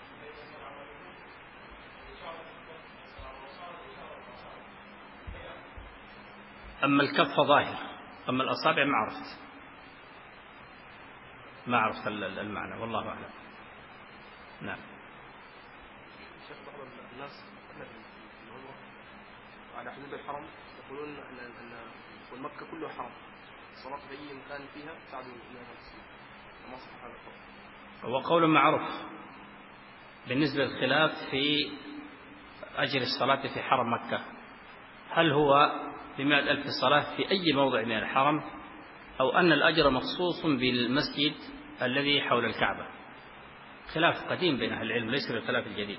أما الكف ظاهر، أما الأصابع ما عرفت ما عرفت المعنى، والله أعلم. نعم. شيخ، بعض الناس على حدود الحرم يقولون أن أن مكة كله حرم، الصلاة في أي مكان فيها تعد منها التسليم، وما صح هذا القول؟ هو قول معروف بالنسبة للخلاف في أجر الصلاة في حرم مكة، هل هو بمئة ألف صلاة في أي موضع من الحرم، أو أن الأجر مخصوص بالمسجد الذي حول الكعبة. خلاف قديم بين أهل العلم، ليس بالخلاف الجديد.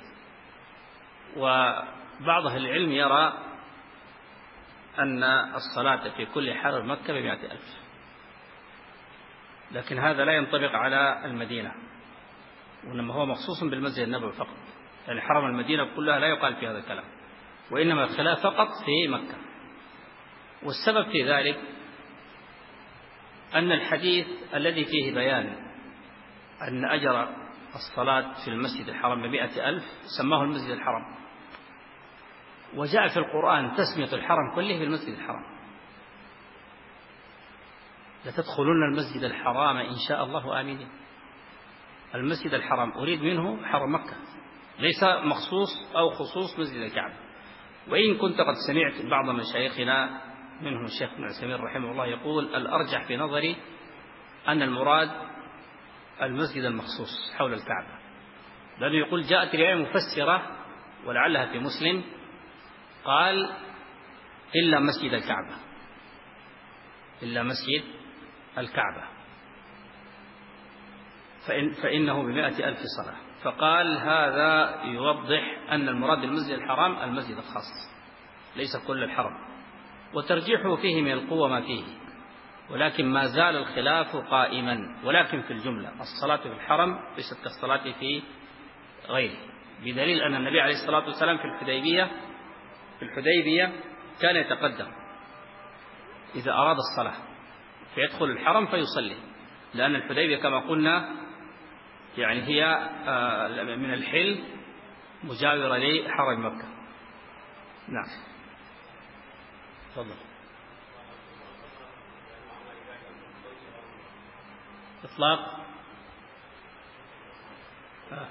وبعض أهل العلم يرى أن الصلاة في كل حرم مكة بمئة ألف، لكن هذا لا ينطبق على المدينة، وإنما هو مخصوص بالمسجد النبوي فقط. يعني حرم المدينة كلها لا يقال في هذا الكلام، وإنما الخلاف فقط في مكة. والسبب في ذلك أن الحديث الذي فيه بيان أن أجر الصلاة في المسجد الحرام بمئة ألف سماه المسجد الحرام، وجاء في القرآن تسمية الحرم كله في المسجد الحرام. لتدخلون المسجد الحرام إن شاء الله آمنين. المسجد الحرام أريد منه حرم مكة، ليس مخصوص أو خصوص مسجد الكعبة. وإن كنت قد سمعت بعض مشايخنا منهم الشيخ ابن عثيمين رحمه الله يقول الأرجح في نظري أن المراد المسجد المخصوص حول الكعبة، لأنه يقول جاءت رواية مفسرة ولعلها في مسلم قال إلا مسجد الكعبة، إلا مسجد الكعبة فإن فإنه بمئة ألف صلاة. فقال هذا يوضح أن المراد بالمسجد الحرام المسجد الخاص ليس كل الحرم، وترجيحه فيه من القوة ما فيه، ولكن ما زال الخلاف قائما. ولكن في الجملة الصلاة في الحرم ليست كالصلاة في غيره، بدليل أن النبي عليه الصلاة والسلام في الحديبية في الحديبية كان يتقدم إذا أراد الصلاة فيدخل الحرم فيصلي، لأن الحديبية كما قلنا يعني هي من الحل مجاورة لحرم مكة. نعم تفضل. إطلاق آه.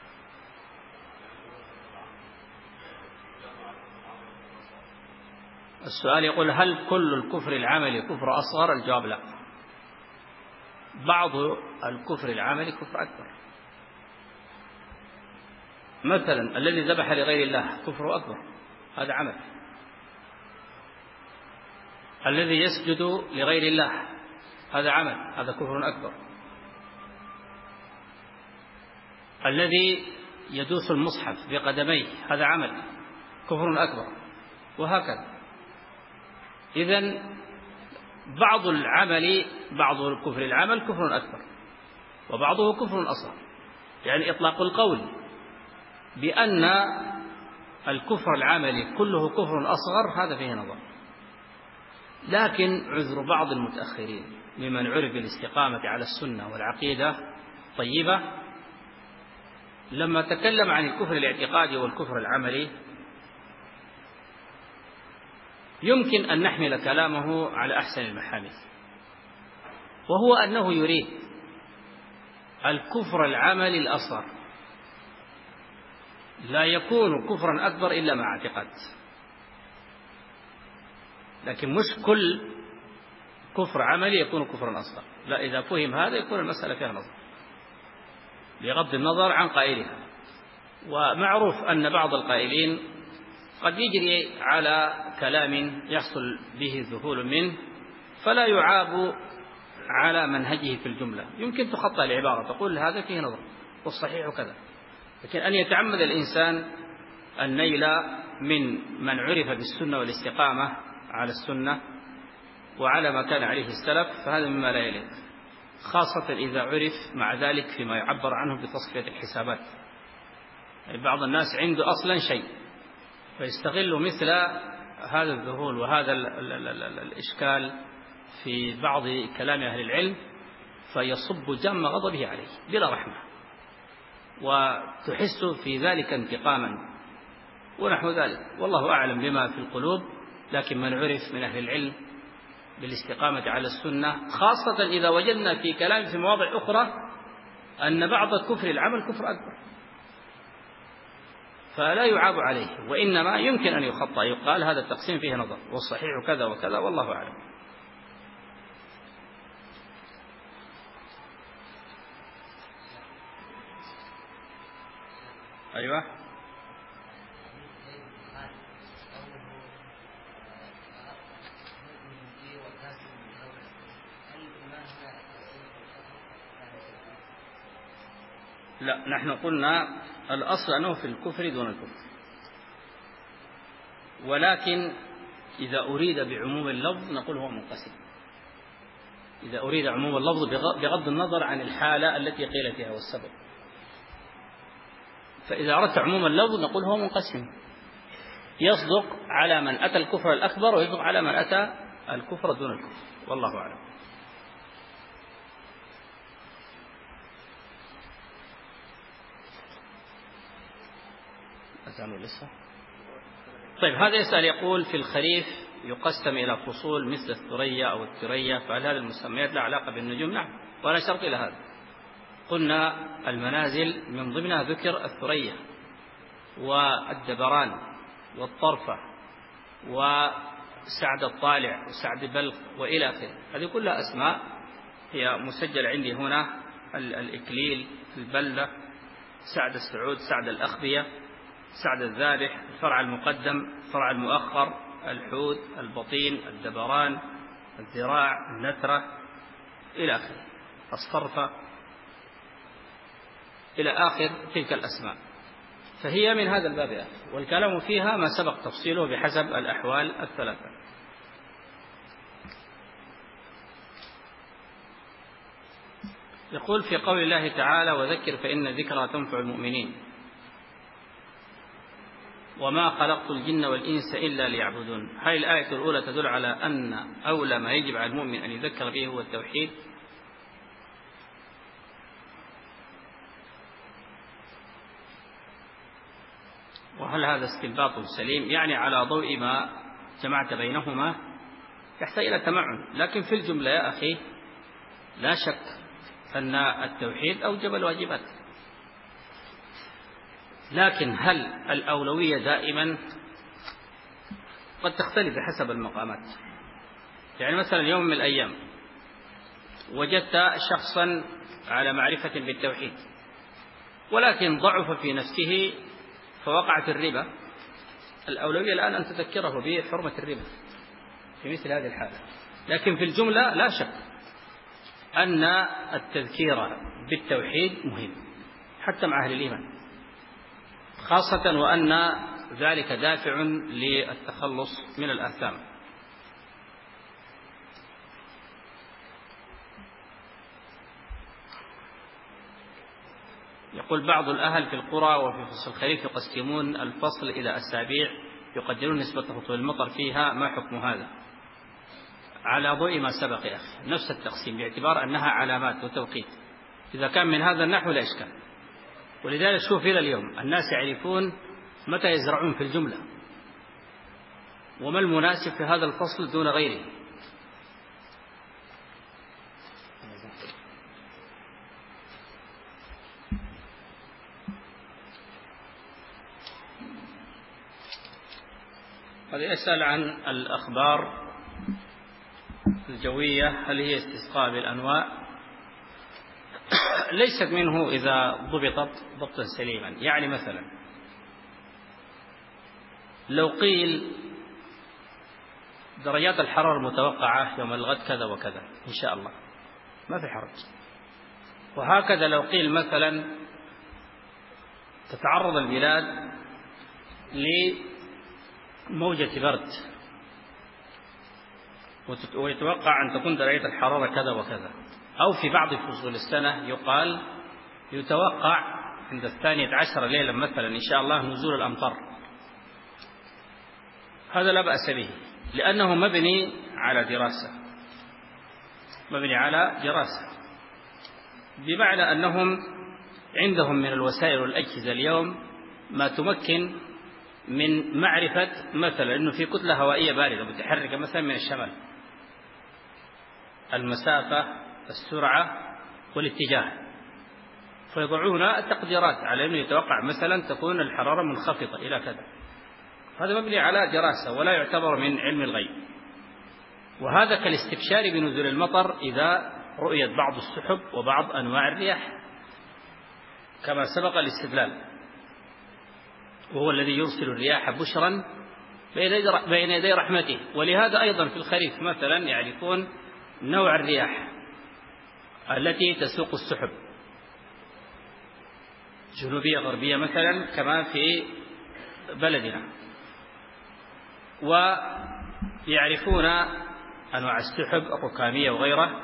السؤال يقول هل كل الكفر العملي كفر أصغر؟ الجواب لا، بعض الكفر العملي كفر أكبر. مثلا الذي ذبح لغير الله كفر أكبر، هذا عمل. الذي يسجد لغير الله هذا عمل، هذا كفر أكبر. الذي يدوس المصحف بقدميه هذا عمل، كفر أكبر، وهكذا. إذن بعض العمل بعض الكفر العمل كفر أكبر، وبعضه كفر أصغر. يعني إطلاق القول بأن الكفر العملي كله كفر أصغر هذا فيه نظر. لكن عذر بعض المتأخرين ممن عرف بالاستقامة على السنة والعقيدة طيبة لما تكلم عن الكفر الاعتقادي والكفر العملي يمكن أن نحمل كلامه على أحسن المحامل، وهو أنه يريد الكفر العملي الأصغر لا يكون كفرا أكبر إلا مع اعتقاد، لكن مش كل كفر عملي يكون كفرا أصغر. لا، إذا فهم هذا يكون المسألة فيها نظر بغض النظر عن قائلها. ومعروف أن بعض القائلين قد يجري على كلام يحصل به الذهول منه فلا يعاب على منهجه في الجملة، يمكن تخطأ العبارة تقول هذا فيه نظر والصحيح كذا. لكن أن يتعمد الإنسان النيل من من عرف بالسنة والاستقامة على السنة وعلى ما كان عليه السلف فهذا مما لا يليق، خاصة إذا عرف مع ذلك فيما يعبر عنه بتصفية الحسابات. يعني بعض الناس عنده أصلا شيء فيستغل مثل هذا الذهول وهذا ال ال ال ال الإشكال في بعض كلام أهل العلم فيصب جم غضبه عليه بلا رحمة، وتحس في ذلك انتقاما ونحو ذلك، والله أعلم بما في القلوب. لكن من عرف من أهل العلم بالاستقامة على السنة، خاصة إذا وجدنا في كلام في مواضع أخرى أن بعض كفر العمل كفر أكبر، فلا يعاب عليه، وإنما يمكن أن يخطأ، يقال هذا التقسيم فيه نظر والصحيح كذا وكذا، والله أعلم. أيوة لا، نحن قلنا الأصل أنه في الكفر دون الكفر، ولكن إذا أريد بعموم اللفظ نقول هو منقسم. إذا أريد عموم اللفظ بغض النظر عن الحالة التي قيل فيها والسبب، فإذا أردت عموم اللفظ نقول هو منقسم، يصدق على من أتى الكفر الأكبر ويصدق على من أتى الكفر دون الكفر، والله أعلم. لسه. طيب هذا يسأل يقول في الخريف يقسم إلى فصول مثل الثريا أو الثريا، فهل هذه المسميات لها علاقة بالنجوم؟ نعم، ولا شرط إلى هذا. قلنا المنازل من ضمنها ذكر الثريا والدبران والطرفة وسعد الطالع وسعد بلخ وإلى آخره، هذه كلها أسماء هي مسجلة عندي هنا. الإكليل، البلة، سعد السعود، سعد الأخبية، سعد الذابح، الفرع المقدم، الفرع المؤخر، الحوت، البطين، الدبران، الذراع، النترة إلى آخره، الصرفة إلى آخر تلك الأسماء، فهي من هذا الباب، والكلام فيها ما سبق تفصيله بحسب الأحوال الثلاثة. يقول في قول الله تعالى وذكر فإن الذكرى تنفع المؤمنين وما خلقت الجن والإنس إلا ليعبدون، هل الآية الأولى تدل على أن أولى ما يجب على المؤمن أن يذكر به هو التوحيد؟ وهل هذا استنباط سليم؟ يعني على ضوء ما جمعت بينهما يحتاج إلى تمعن، لكن في الجملة يا أخي لا شك أن التوحيد أوجب الواجبات، لكن هل الأولوية دائما؟ قد تختلف بحسب المقامات. يعني مثلا يوم من الأيام وجدت شخصا على معرفة بالتوحيد ولكن ضعف في نفسه فوقعت الربا، الأولوية الآن أن تذكره بحرمة الربا في مثل هذه الحالة. لكن في الجملة لا شك أن التذكير بالتوحيد مهم حتى مع أهل الإيمان، خاصة وأن ذلك دافع للتخلص من الآثام. يقول بعض الأهل في القرى وفي فصل الخريف يقسمون الفصل إلى أسابيع يقدرون نسبة هطول المطر فيها، ما حكم هذا؟ على ضوء ما سبق يا أخي نفس التقسيم باعتبار أنها علامات وتوقيت، إذا كان من هذا النحو لا إشكال. ولذلك شوف إلى اليوم الناس يعرفون متى يزرعون في الجملة وما المناسب في هذا الفصل دون غيره. قد يسأل عن الأخبار الجوية هل هي استسقاء بالأنواع؟ ليست منه إذا ضبطت ضبطا سليما. يعني مثلا لو قيل درجات الحرارة المتوقعة يوم الغد كذا وكذا إن شاء الله ما في حرج، وهكذا لو قيل مثلا تتعرض البلاد لموجة برد ويتوقع أن تكون درجة الحرارة كذا وكذا، أو في بعض فصول السنة يقال يتوقع عند الثانية عشر ليلة مثلا إن شاء الله نزول الأمطار، هذا لا بأس به لأنه مبني على دراسة مبني على دراسة بمعنى أنهم عندهم من الوسائل والأجهزة اليوم ما تمكن من معرفة مثلا أنه في كتلة هوائية باردة متحركة مثلا من الشمال، المسافة السرعة والاتجاه، فيضعون التقديرات على أنه يتوقع مثلا تكون الحرارة منخفضة إلى كذا. هذا مبني على دراسة ولا يعتبر من علم الغيب، وهذا كالاستبشار بنزول المطر إذا رؤيت بعض السحب وبعض أنواع الرياح كما سبق الاستدلال، وهو الذي يرسل الرياح بشرا بين يدي رحمته. ولهذا أيضا في الخريف مثلا يعرفون نوع الرياح التي تسوق السحب، جنوبية غربية مثلا كما في بلدنا، ويعرفون أنواع السحب الركامية وغيره،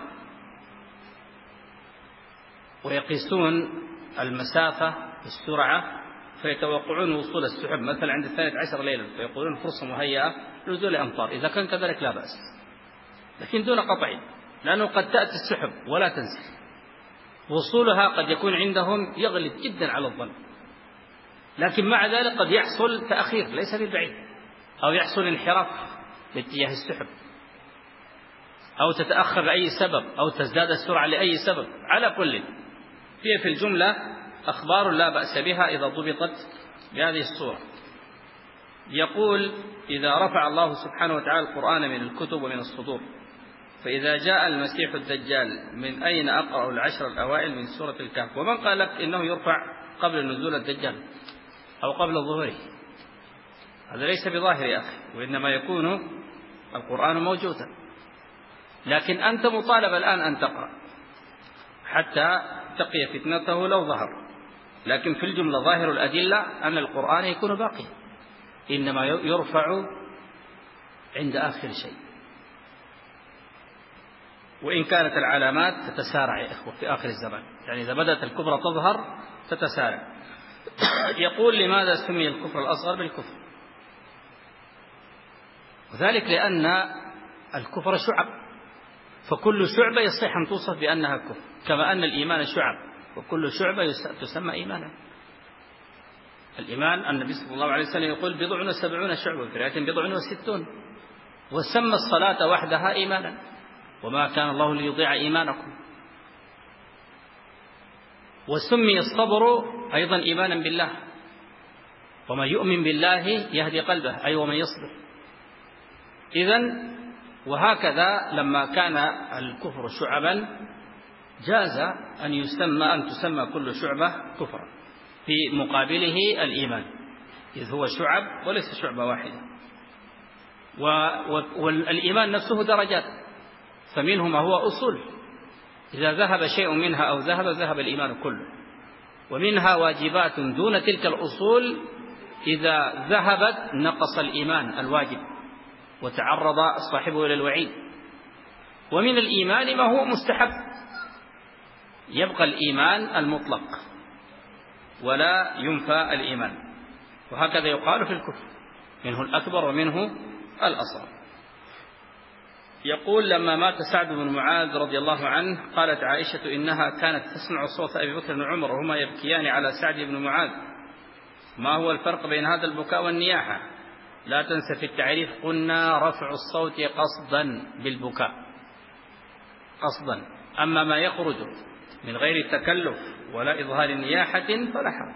ويقيسون المسافة والسرعة فيتوقعون وصول السحب مثلا عند الثالث عشر ليلا فيقولون فرصة مهيئة لنزول أمطار، إذا كان كذلك لا بأس، لكن دون قطع، لأنه قد تأتي السحب ولا تنزل، وصولها قد يكون عندهم يغلب جدا على الظن، لكن مع ذلك قد يحصل تأخير ليس بالبعيد، أو يحصل انحراف لاتجاه السحب، أو تتأخر لأي سبب، أو تزداد السرعة لأي سبب. على كل هي في الجملة أخبار لا بأس بها إذا ضبطت بهذه الصورة. يقول إذا رفع الله سبحانه وتعالى القرآن من الكتب ومن الصدور، فإذا جاء المسيح الدجال من أين أقرأ العشر الأوائل من سورة الكهف؟ ومن قال لك إنه يرفع قبل نزول الدجال أو قبل ظهوره؟ هذا ليس بظاهر يا أخي، وإنما يكون القرآن موجودا، لكن أنت مطالب الآن أن تقرأ حتى تقي فتنته لو ظهر، لكن في الجملة ظاهر الأدلة أن القرآن يكون باقيا، إنما يرفع عند آخر شيء، وإن كانت العلامات تتسارع يا إخوة في آخر الزمان، يعني إذا بدأت الكفر تظهر تتسارع. يقول لماذا سمي الكفر الأصغر بالكفر؟ وذلك لأن الكفر شعب، فكل شعبة يصح أن توصف بأنها كفر، كما أن الإيمان شعب وكل شعبة تسمى إيمانا. الإيمان النبي صلى الله عليه وسلم يقول بضع وسبعون شعبة، في رواية بضع وستون، وسمى الصلاة وحدها إيمانا، وما كان الله ليضيع إيمانكم. وسمي الصبر أيضا إيمانا بالله، ومن يؤمن بالله يهدي قلبه، أي ومن يصبر. إذن وهكذا لما كان الكفر شعبا جاز أن يسمى أن تسمى كل شعبة كفرا، في مقابله الإيمان، إذ هو شعب وليس شعبة واحدة. والإيمان نفسه درجات، فمنه ما هو أصول، إذا ذهب شيء منها أو ذهب ذهب الإيمان كله، ومنها واجبات دون تلك الأصول، إذا ذهبت نقص الإيمان الواجب وتعرض صاحبه إلى الوعيد. ومن الإيمان ما هو مستحب، يبقى الإيمان المطلق ولا ينفى الإيمان. وهكذا يقال في الكفر، منه الأكبر ومنه الأصغر. يقول لما مات سعد بن معاذ رضي الله عنه قالت عائشة إنها كانت تسمع صوت أبي بكر وعمر وهما يبكيان على سعد بن معاذ، ما هو الفرق بين هذا البكاء والنياحة؟ لا تنسى في التعريف قلنا رفع الصوت قصدا بالبكاء قصدا، أما ما يخرج من غير تكلف ولا إظهار نياحة فلا حرج.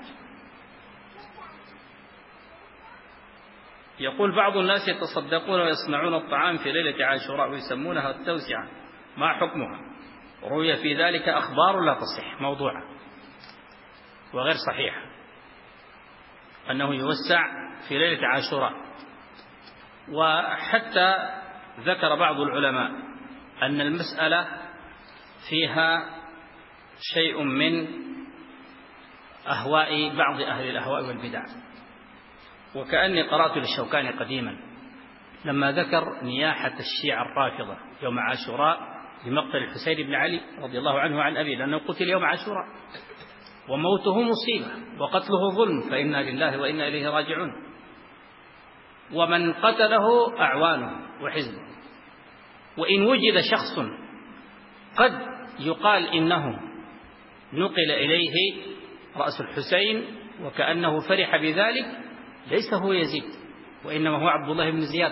يقول بعض الناس يتصدقون ويصنعون الطعام في ليلة عاشوراء ويسمونها التوسعة، ما حكمها؟ روي في ذلك أخبار لا تصح، موضوعة وغير صحيحة، أنه يوسع في ليلة عاشوراء. وحتى ذكر بعض العلماء أن المسألة فيها شيء من أهواء بعض أهل الأهواء والبدع، وكأني قرأت للشوكاني قديما لما ذكر نياحة الشيعة الرافضة يوم عاشوراء لمقتل الحسين بن علي رضي الله عنه عن أبيه، لأنه قتل يوم عاشوراء وموته مصيبة وقتله ظلم، فإنا لله وإنا إليه راجعون، ومن قتله أعوانه وحزبه. وإن وجد شخص قد يقال إنه نقل إليه رأس الحسين وكأنه فرح بذلك، ليس هو يزيد، وإنما هو عبد الله بن زياد.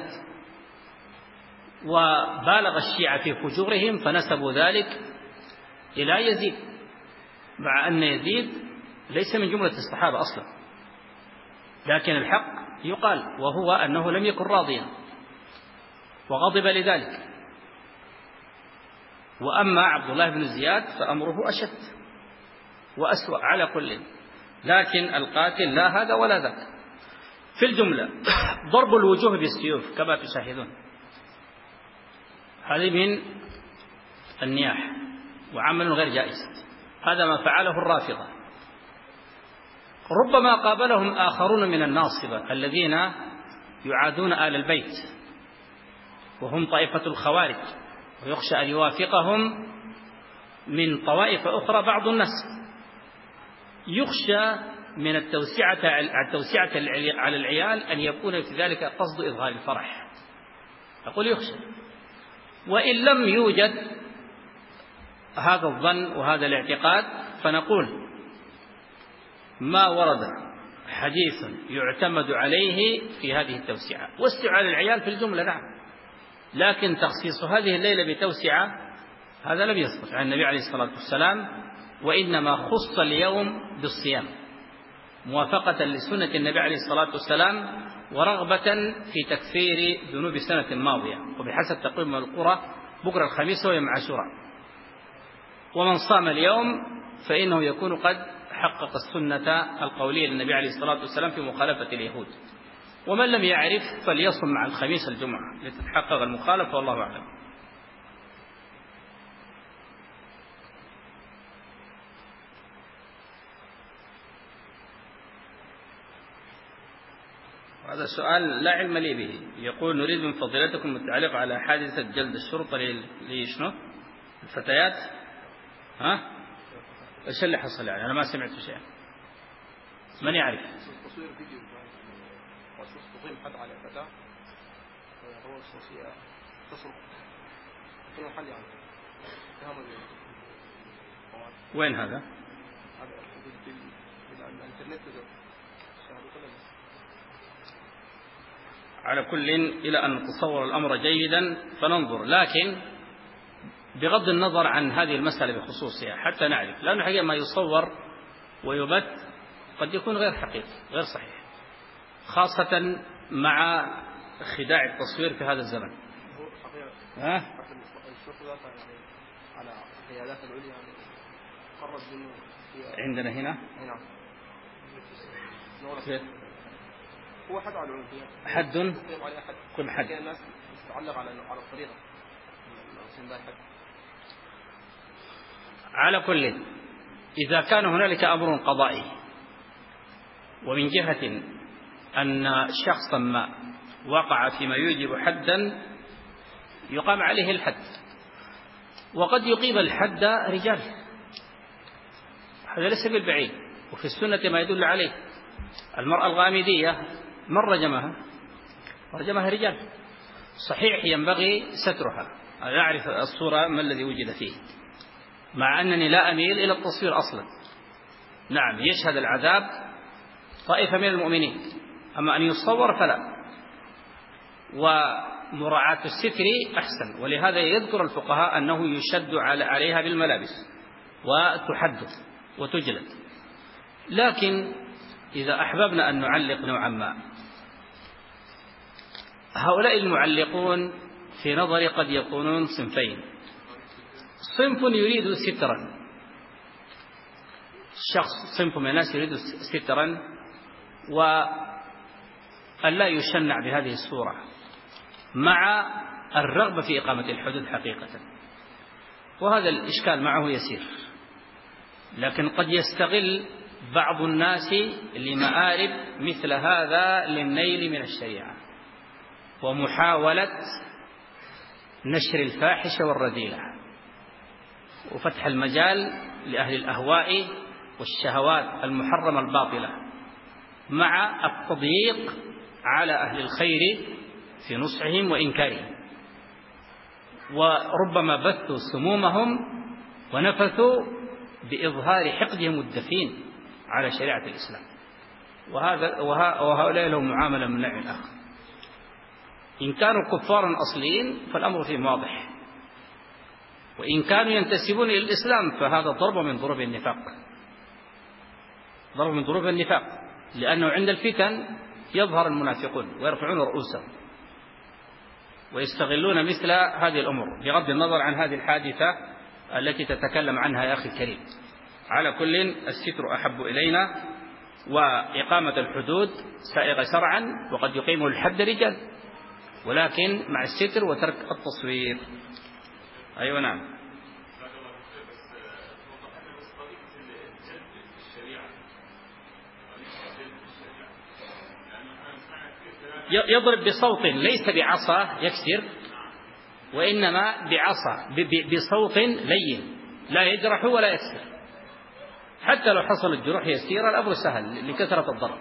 وبالغ الشيعة في فجورهم فنسبوا ذلك إلى يزيد، مع أن يزيد ليس من جملة الصحابة أصلا، لكن الحق يقال وهو أنه لم يكن راضيا وغضب لذلك. وأما عبد الله بن زياد فأمره أشد وأسوأ على كل، لكن القاتل لا هذا ولا ذاك. في الجملة ضرب الوجوه بالسيوف كما تشاهدون هذه من النياح وعمل غير جائز، هذا ما فعله الرافضة. ربما قابلهم آخرون من الناصبة الذين يعادون آل البيت وهم طائفة الخوارج، ويخشى أن يوافقهم من طوائف أخرى بعض الناس، يخشى من التوسعة التوسعة على العيال أن يكون في ذلك قصد إظهار الفرح، أقول يخشى. وإن لم يوجد هذا الظن وهذا الاعتقاد فنقول ما ورد حديث يعتمد عليه في هذه التوسعة. وسع على العيال في الجملة نعم، لكن تخصيص هذه الليلة بتوسعة هذا لم يثبت عن النبي عليه الصلاة والسلام، وإنما خص اليوم بالصيام موافقة لسنة النبي عليه الصلاة والسلام ورغبة في تكفير ذنوب سنة ماضية. وبحسب تقويم القرى بكرة الخميس هو يوم عاشوراء، ومن صام اليوم فإنه يكون قد حقق السنة القولية للنبي عليه الصلاة والسلام في مخالفة اليهود. ومن لم يعرف فليصم مع الخميس الجمعة لتتحقق المخالفة، والله أعلم. هذا سؤال لا علم لي به. يقول نريد من فضيلتكم التعليق على حادثة جلد الشرطة ليشنو الفتيات، ها ايش اللي حصل يعني؟ أنا ما سمعت شيء، من يعرف؟ تصوير فيديو تصوير حد على فتاة هو الشخصية تصرف في محل يعني وين هذا؟ هذا في الانترنت على كل إلى أن نتصور الأمر جيدا فننظر، لكن بغض النظر عن هذه المسألة بخصوصها حتى نعرف، لأنه حقيقة ما يصور ويبث قد يكون غير حقيقي غير صحيح، خاصة مع خداع التصوير في هذا الزمن. ها؟ على القيادات العليا قرب منه عندنا هنا هو حد على العلوم حد كل حد الناس تتعلق على على الطريقة على كل. إذا كان هنالك أمر قضائي ومن جهة أن شخصا ما وقع فيما يوجب حدا يقام عليه الحد، وقد يقيم الحد رجال، هذا ليس بالبعيد، وفي السنة ما يدل عليه. المرأة الغامدية من رجمها؟ رجمها رجال، صحيح ينبغي سترها، أنا أعرف الصورة ما الذي وجد فيه، مع أنني لا أميل إلى التصوير أصلا. نعم يشهد العذاب طائفة من المؤمنين، أما أن يصور فلا، ومراعاة الستر أحسن، ولهذا يذكر الفقهاء أنه يشد عليها بالملابس وتحدث وتجلد. لكن إذا أحببنا أن نعلق نوعا ما، هؤلاء المعلقون في نظري قد يكونون صنفين: صنف يريد سترا، شخص صنف من الناس يريد سترا وأن لا يشنع بهذه الصورة، مع الرغبة في إقامة الحدود حقيقة، وهذا الإشكال معه يسير. لكن قد يستغل بعض الناس لمآرب مثل هذا للنيل من الشريعة ومحاولة نشر الفاحشة والرذيلة وفتح المجال لأهل الأهواء والشهوات المحرمة الباطلة، مع التضييق على أهل الخير في نصحهم وإنكارهم، وربما بثوا سمومهم ونفثوا بإظهار حقدهم الدفين على شريعة الإسلام. وهذا وهؤلاء لهم معاملة من نوع آخر. إن كانوا كفارا أصليين فالأمر فيهم واضح، وإن كانوا ينتسبون إلى الإسلام فهذا ضرب من ضروب النفاق، ضرب من ضروب النفاق، لأنه عند الفتن يظهر المنافقون ويرفعون رؤوسهم ويستغلون مثل هذه الأمور، بغض النظر عن هذه الحادثة التي تتكلم عنها يا أخي الكريم. على كل الستر أحب إلينا، وإقامة الحدود سائغة شرعا، وقد يقيم الحد رجال، ولكن مع الستر وترك التصوير. أيوة نعم. يضرب بصوت ليس بعصا يكسر، وإنما بعصا بصوت لين لا يجرح ولا يكسر، حتى لو حصل الجروح يسير الأمر سهل لكثرة الضرب.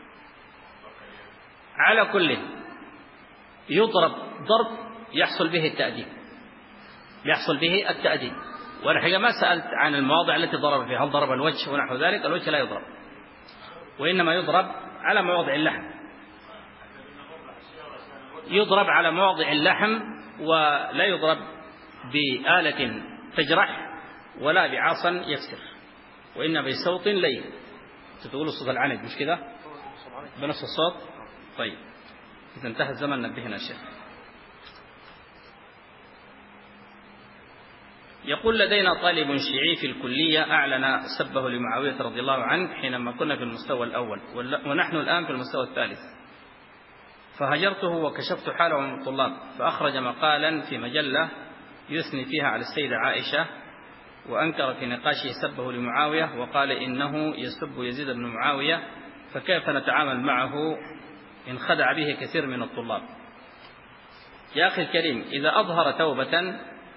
على كل يضرب ضرب يحصل به التأديب، يحصل به التأديب. وأنا حقيقة ما سألت عن المواضع التي ضرب فيها، هل ضرب الوجه ونحو ذلك؟ الوجه لا يضرب، وإنما يضرب على مواضع اللحم، يضرب على مواضع اللحم، ولا يضرب بآلة تجرح ولا بعصا يكسر، وإنما بصوت لين. تقولوا صوت العنج مش كذا؟ بنفس الصوت. طيب إذا انتهى الزمن نبهنا الشيخ. يقول: لدينا طالب شيعي في الكلية أعلن سبه لمعاوية رضي الله عنه حينما كنا في المستوى الأول، ونحن الآن في المستوى الثالث، فهجرته وكشفت حاله من الطلاب، فأخرج مقالا في مجلة يثني فيها على السيدة عائشة، وأنكر في نقاشه سبه لمعاوية، وقال إنه يسب يزيد بن معاوية، فكيف نتعامل معه إن خدع به كثير من الطلاب؟ يا أخي الكريم، إذا أظهر توبة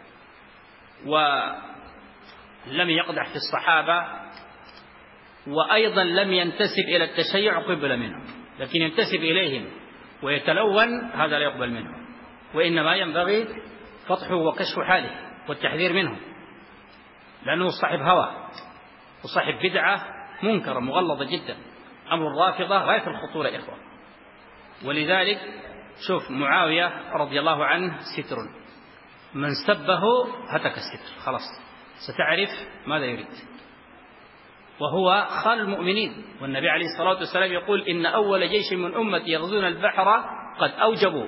ولم يقدح في الصحابة وأيضا لم ينتسب إلى التشيع قبل منه، لكن ينتسب إليهم ويتلون هذا لا يقبل منه، وإنما ينبغي فتحه وكشف حاله والتحذير منه، لأنه صاحب هوى وصاحب بدعة منكرة مغلظة جدا، أمر الرافضة غاية الخطورة إخوة. ولذلك شوف معاوية رضي الله عنه ستر، من سبه هتك الستر، خلاص ستعرف ماذا يريد، وهو خال المؤمنين. والنبي عليه الصلاة والسلام يقول إن أول جيش من أمتي يغزون البحر قد أوجبوا،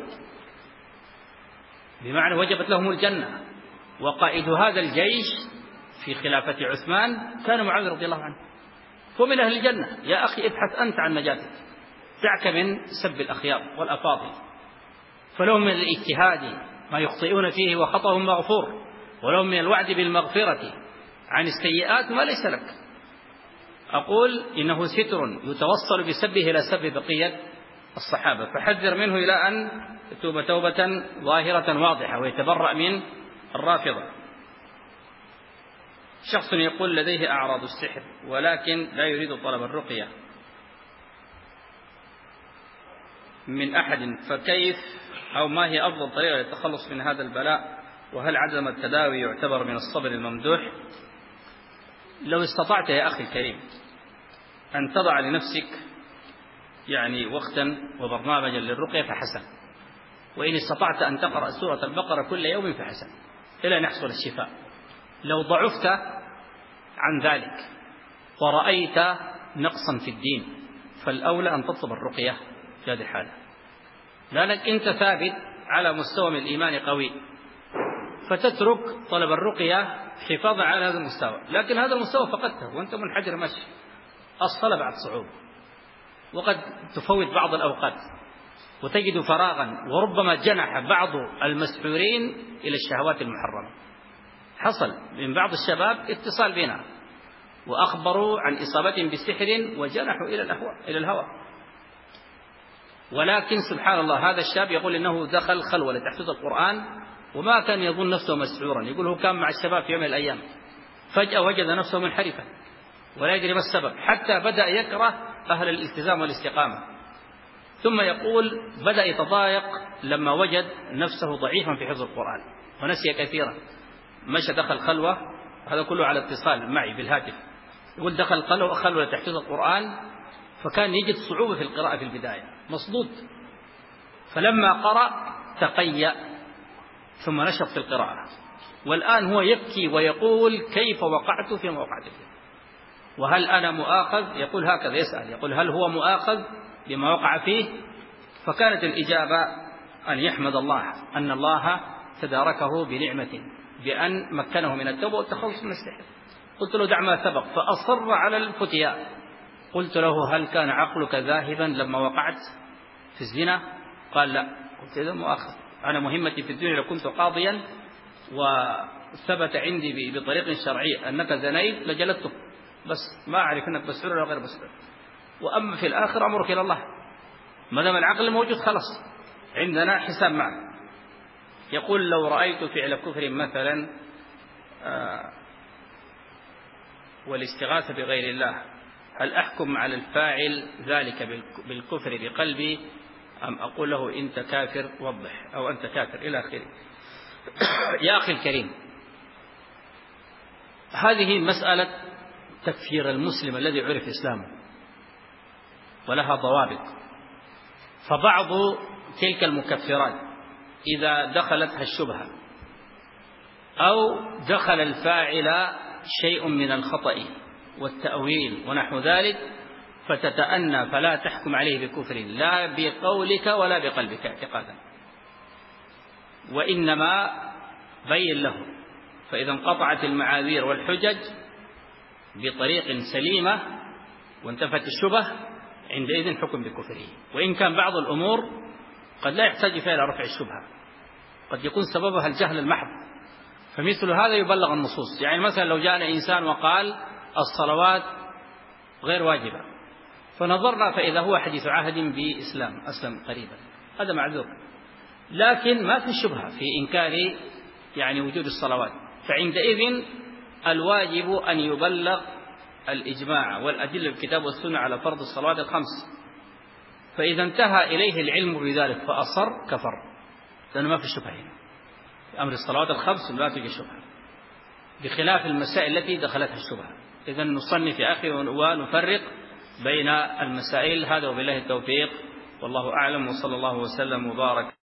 بمعنى وجبت لهم الجنة. وقائد هذا الجيش في خلافة عثمان كان معاوية رضي الله عنه، هو من أهل الجنة. يا أخي ابحث أنت عن نجاتك، دعك من سب الأخيار والأفاضل، فلهم من الاجتهاد ما يخطئون فيه وخطأهم مغفور، ولهم من الوعد بالمغفرة عن السيئات ما ليس لك. أقول إنه ستر يتوصل بسبه إلى سب بقية الصحابة، فحذر منه إلى أن يتوب توبة ظاهرة واضحة ويتبرأ من الرافضة. شخص يقول لديه أعراض السحر ولكن لا يريد طلب الرقية من أحد، فكيف أو ما هي أفضل طريقة للتخلص من هذا البلاء؟ وهل عدم التداوي يعتبر من الصبر الممدوح؟ لو استطعت يا أخي الكريم أن تضع لنفسك يعني وقتا وبرنامجا للرقية فحسن، وإن استطعت أن تقرأ سورة البقرة كل يوم فحسن إلى أن يحصل الشفاء. لو ضعفت عن ذلك ورأيت نقصا في الدين فالأولى أن تطلب الرقية في هذه الحالة، لأنك أنت ثابت على مستوى من الإيمان قوي، فتترك طلب الرقية حفاظا على هذا المستوى. لكن هذا المستوى فقدته وأنت منحدر مشي، الصلاة بعد صعوبة، وقد تفوت بعض الأوقات وتجد فراغا، وربما جنح بعض المسحورين إلى الشهوات المحرمة. حصل من بعض الشباب اتصال بنا وأخبروا عن إصابتهم بسحر وجنحوا إلى الهوى إلى الهوى ولكن سبحان الله هذا الشاب يقول إنه دخل خلوة لتحفيظ القرآن وما كان يظن نفسه مسحورا، يقول هو كان مع الشباب في يوم من الأيام، فجأة وجد نفسه منحرفا ولا يدري ما السبب، حتى بدأ يكره أهل الالتزام والاستقامة. ثم يقول بدأ يتضايق لما وجد نفسه ضعيفا في حفظ القرآن ونسي كثيرا، مشى دخل خلوة، هذا كله على اتصال معي بالهاتف، يقول دخل خلوة خلوة لتحفيظ القرآن، فكان يجد صعوبة في القراءة في البداية، مصدود، فلما قرأ تقيأ ثم نشط في القراءة، والآن هو يبكي ويقول كيف وقعت فيما وقعت فيه، وهل أنا مؤاخذ؟ يقول هكذا يسأل، يقول هل هو مؤاخذ بما وقع فيه؟ فكانت الإجابة أن يحمد الله أن الله تداركه بنعمة بأن مكنه من التوبة والتخلص من السحر. قلت له دع ما سبق، فأصر على الفتياء. قلت له هل كان عقلك ذاهبا لما وقعت في الزنا؟ قال لا. قلت إذا مؤاخذ، أنا مهمتي في الدنيا لو كنت قاضيا وثبت عندي بطريق شرعي أنك زنيت لجلدتك، بس ما أعرف أنك مسحور ولا غير مسحور، وأما في الآخر أمرك إلى الله، ما دام العقل موجود خلاص عندنا حساب معه. يقول لو رأيت فعل كفر مثلا آه والاستغاثة بغير الله، هل أحكم على الفاعل ذلك بالكفر بقلبي أم أقول له أنت كافر وضح أو أنت كافر إلى آخره؟ يا أخي الكريم، هذه مسألة تكفير المسلم الذي عرف إسلامه ولها ضوابط. فبعض تلك المكفرات إذا دخلتها الشبهة أو دخل الفاعل شيء من الخطأ والتأويل ونحو ذلك فتتأنى، فلا تحكم عليه بكفر لا بقولك ولا بقلبك اعتقادا، وإنما بين له، فإذا انقطعت المعاذير والحجج بطريق سليمة وانتفت الشبه عندئذ حكم بكفره. وإن كان بعض الأمور قد لا يحتاج فيها إلى رفع الشبهة، قد يكون سببها الجهل المحض، فمثل هذا يبلغ النصوص. يعني مثلا لو جاءنا إنسان وقال الصلوات غير واجبة، فنظرنا فإذا هو حديث عهد بإسلام أسلم قريبا، هذا معذور، لكن ما في شبهة في إنكار يعني وجود الصلوات، فعندئذ الواجب أن يبلغ الإجماع والأدلة الكتاب والسنة على فرض الصلوات الخمس، فإذا انتهى إليه العلم بذلك فأصر كفر، لأنه ما في شبهة هنا في أمر الصلوات الخمس، لا توجد شبهة، بخلاف المسائل التي دخلتها الشبهة. إذا نصنف يا أخي ونفرق بين المسائل. هذا وبالله التوفيق. والله أعلم، وصلى الله وسلم وبارك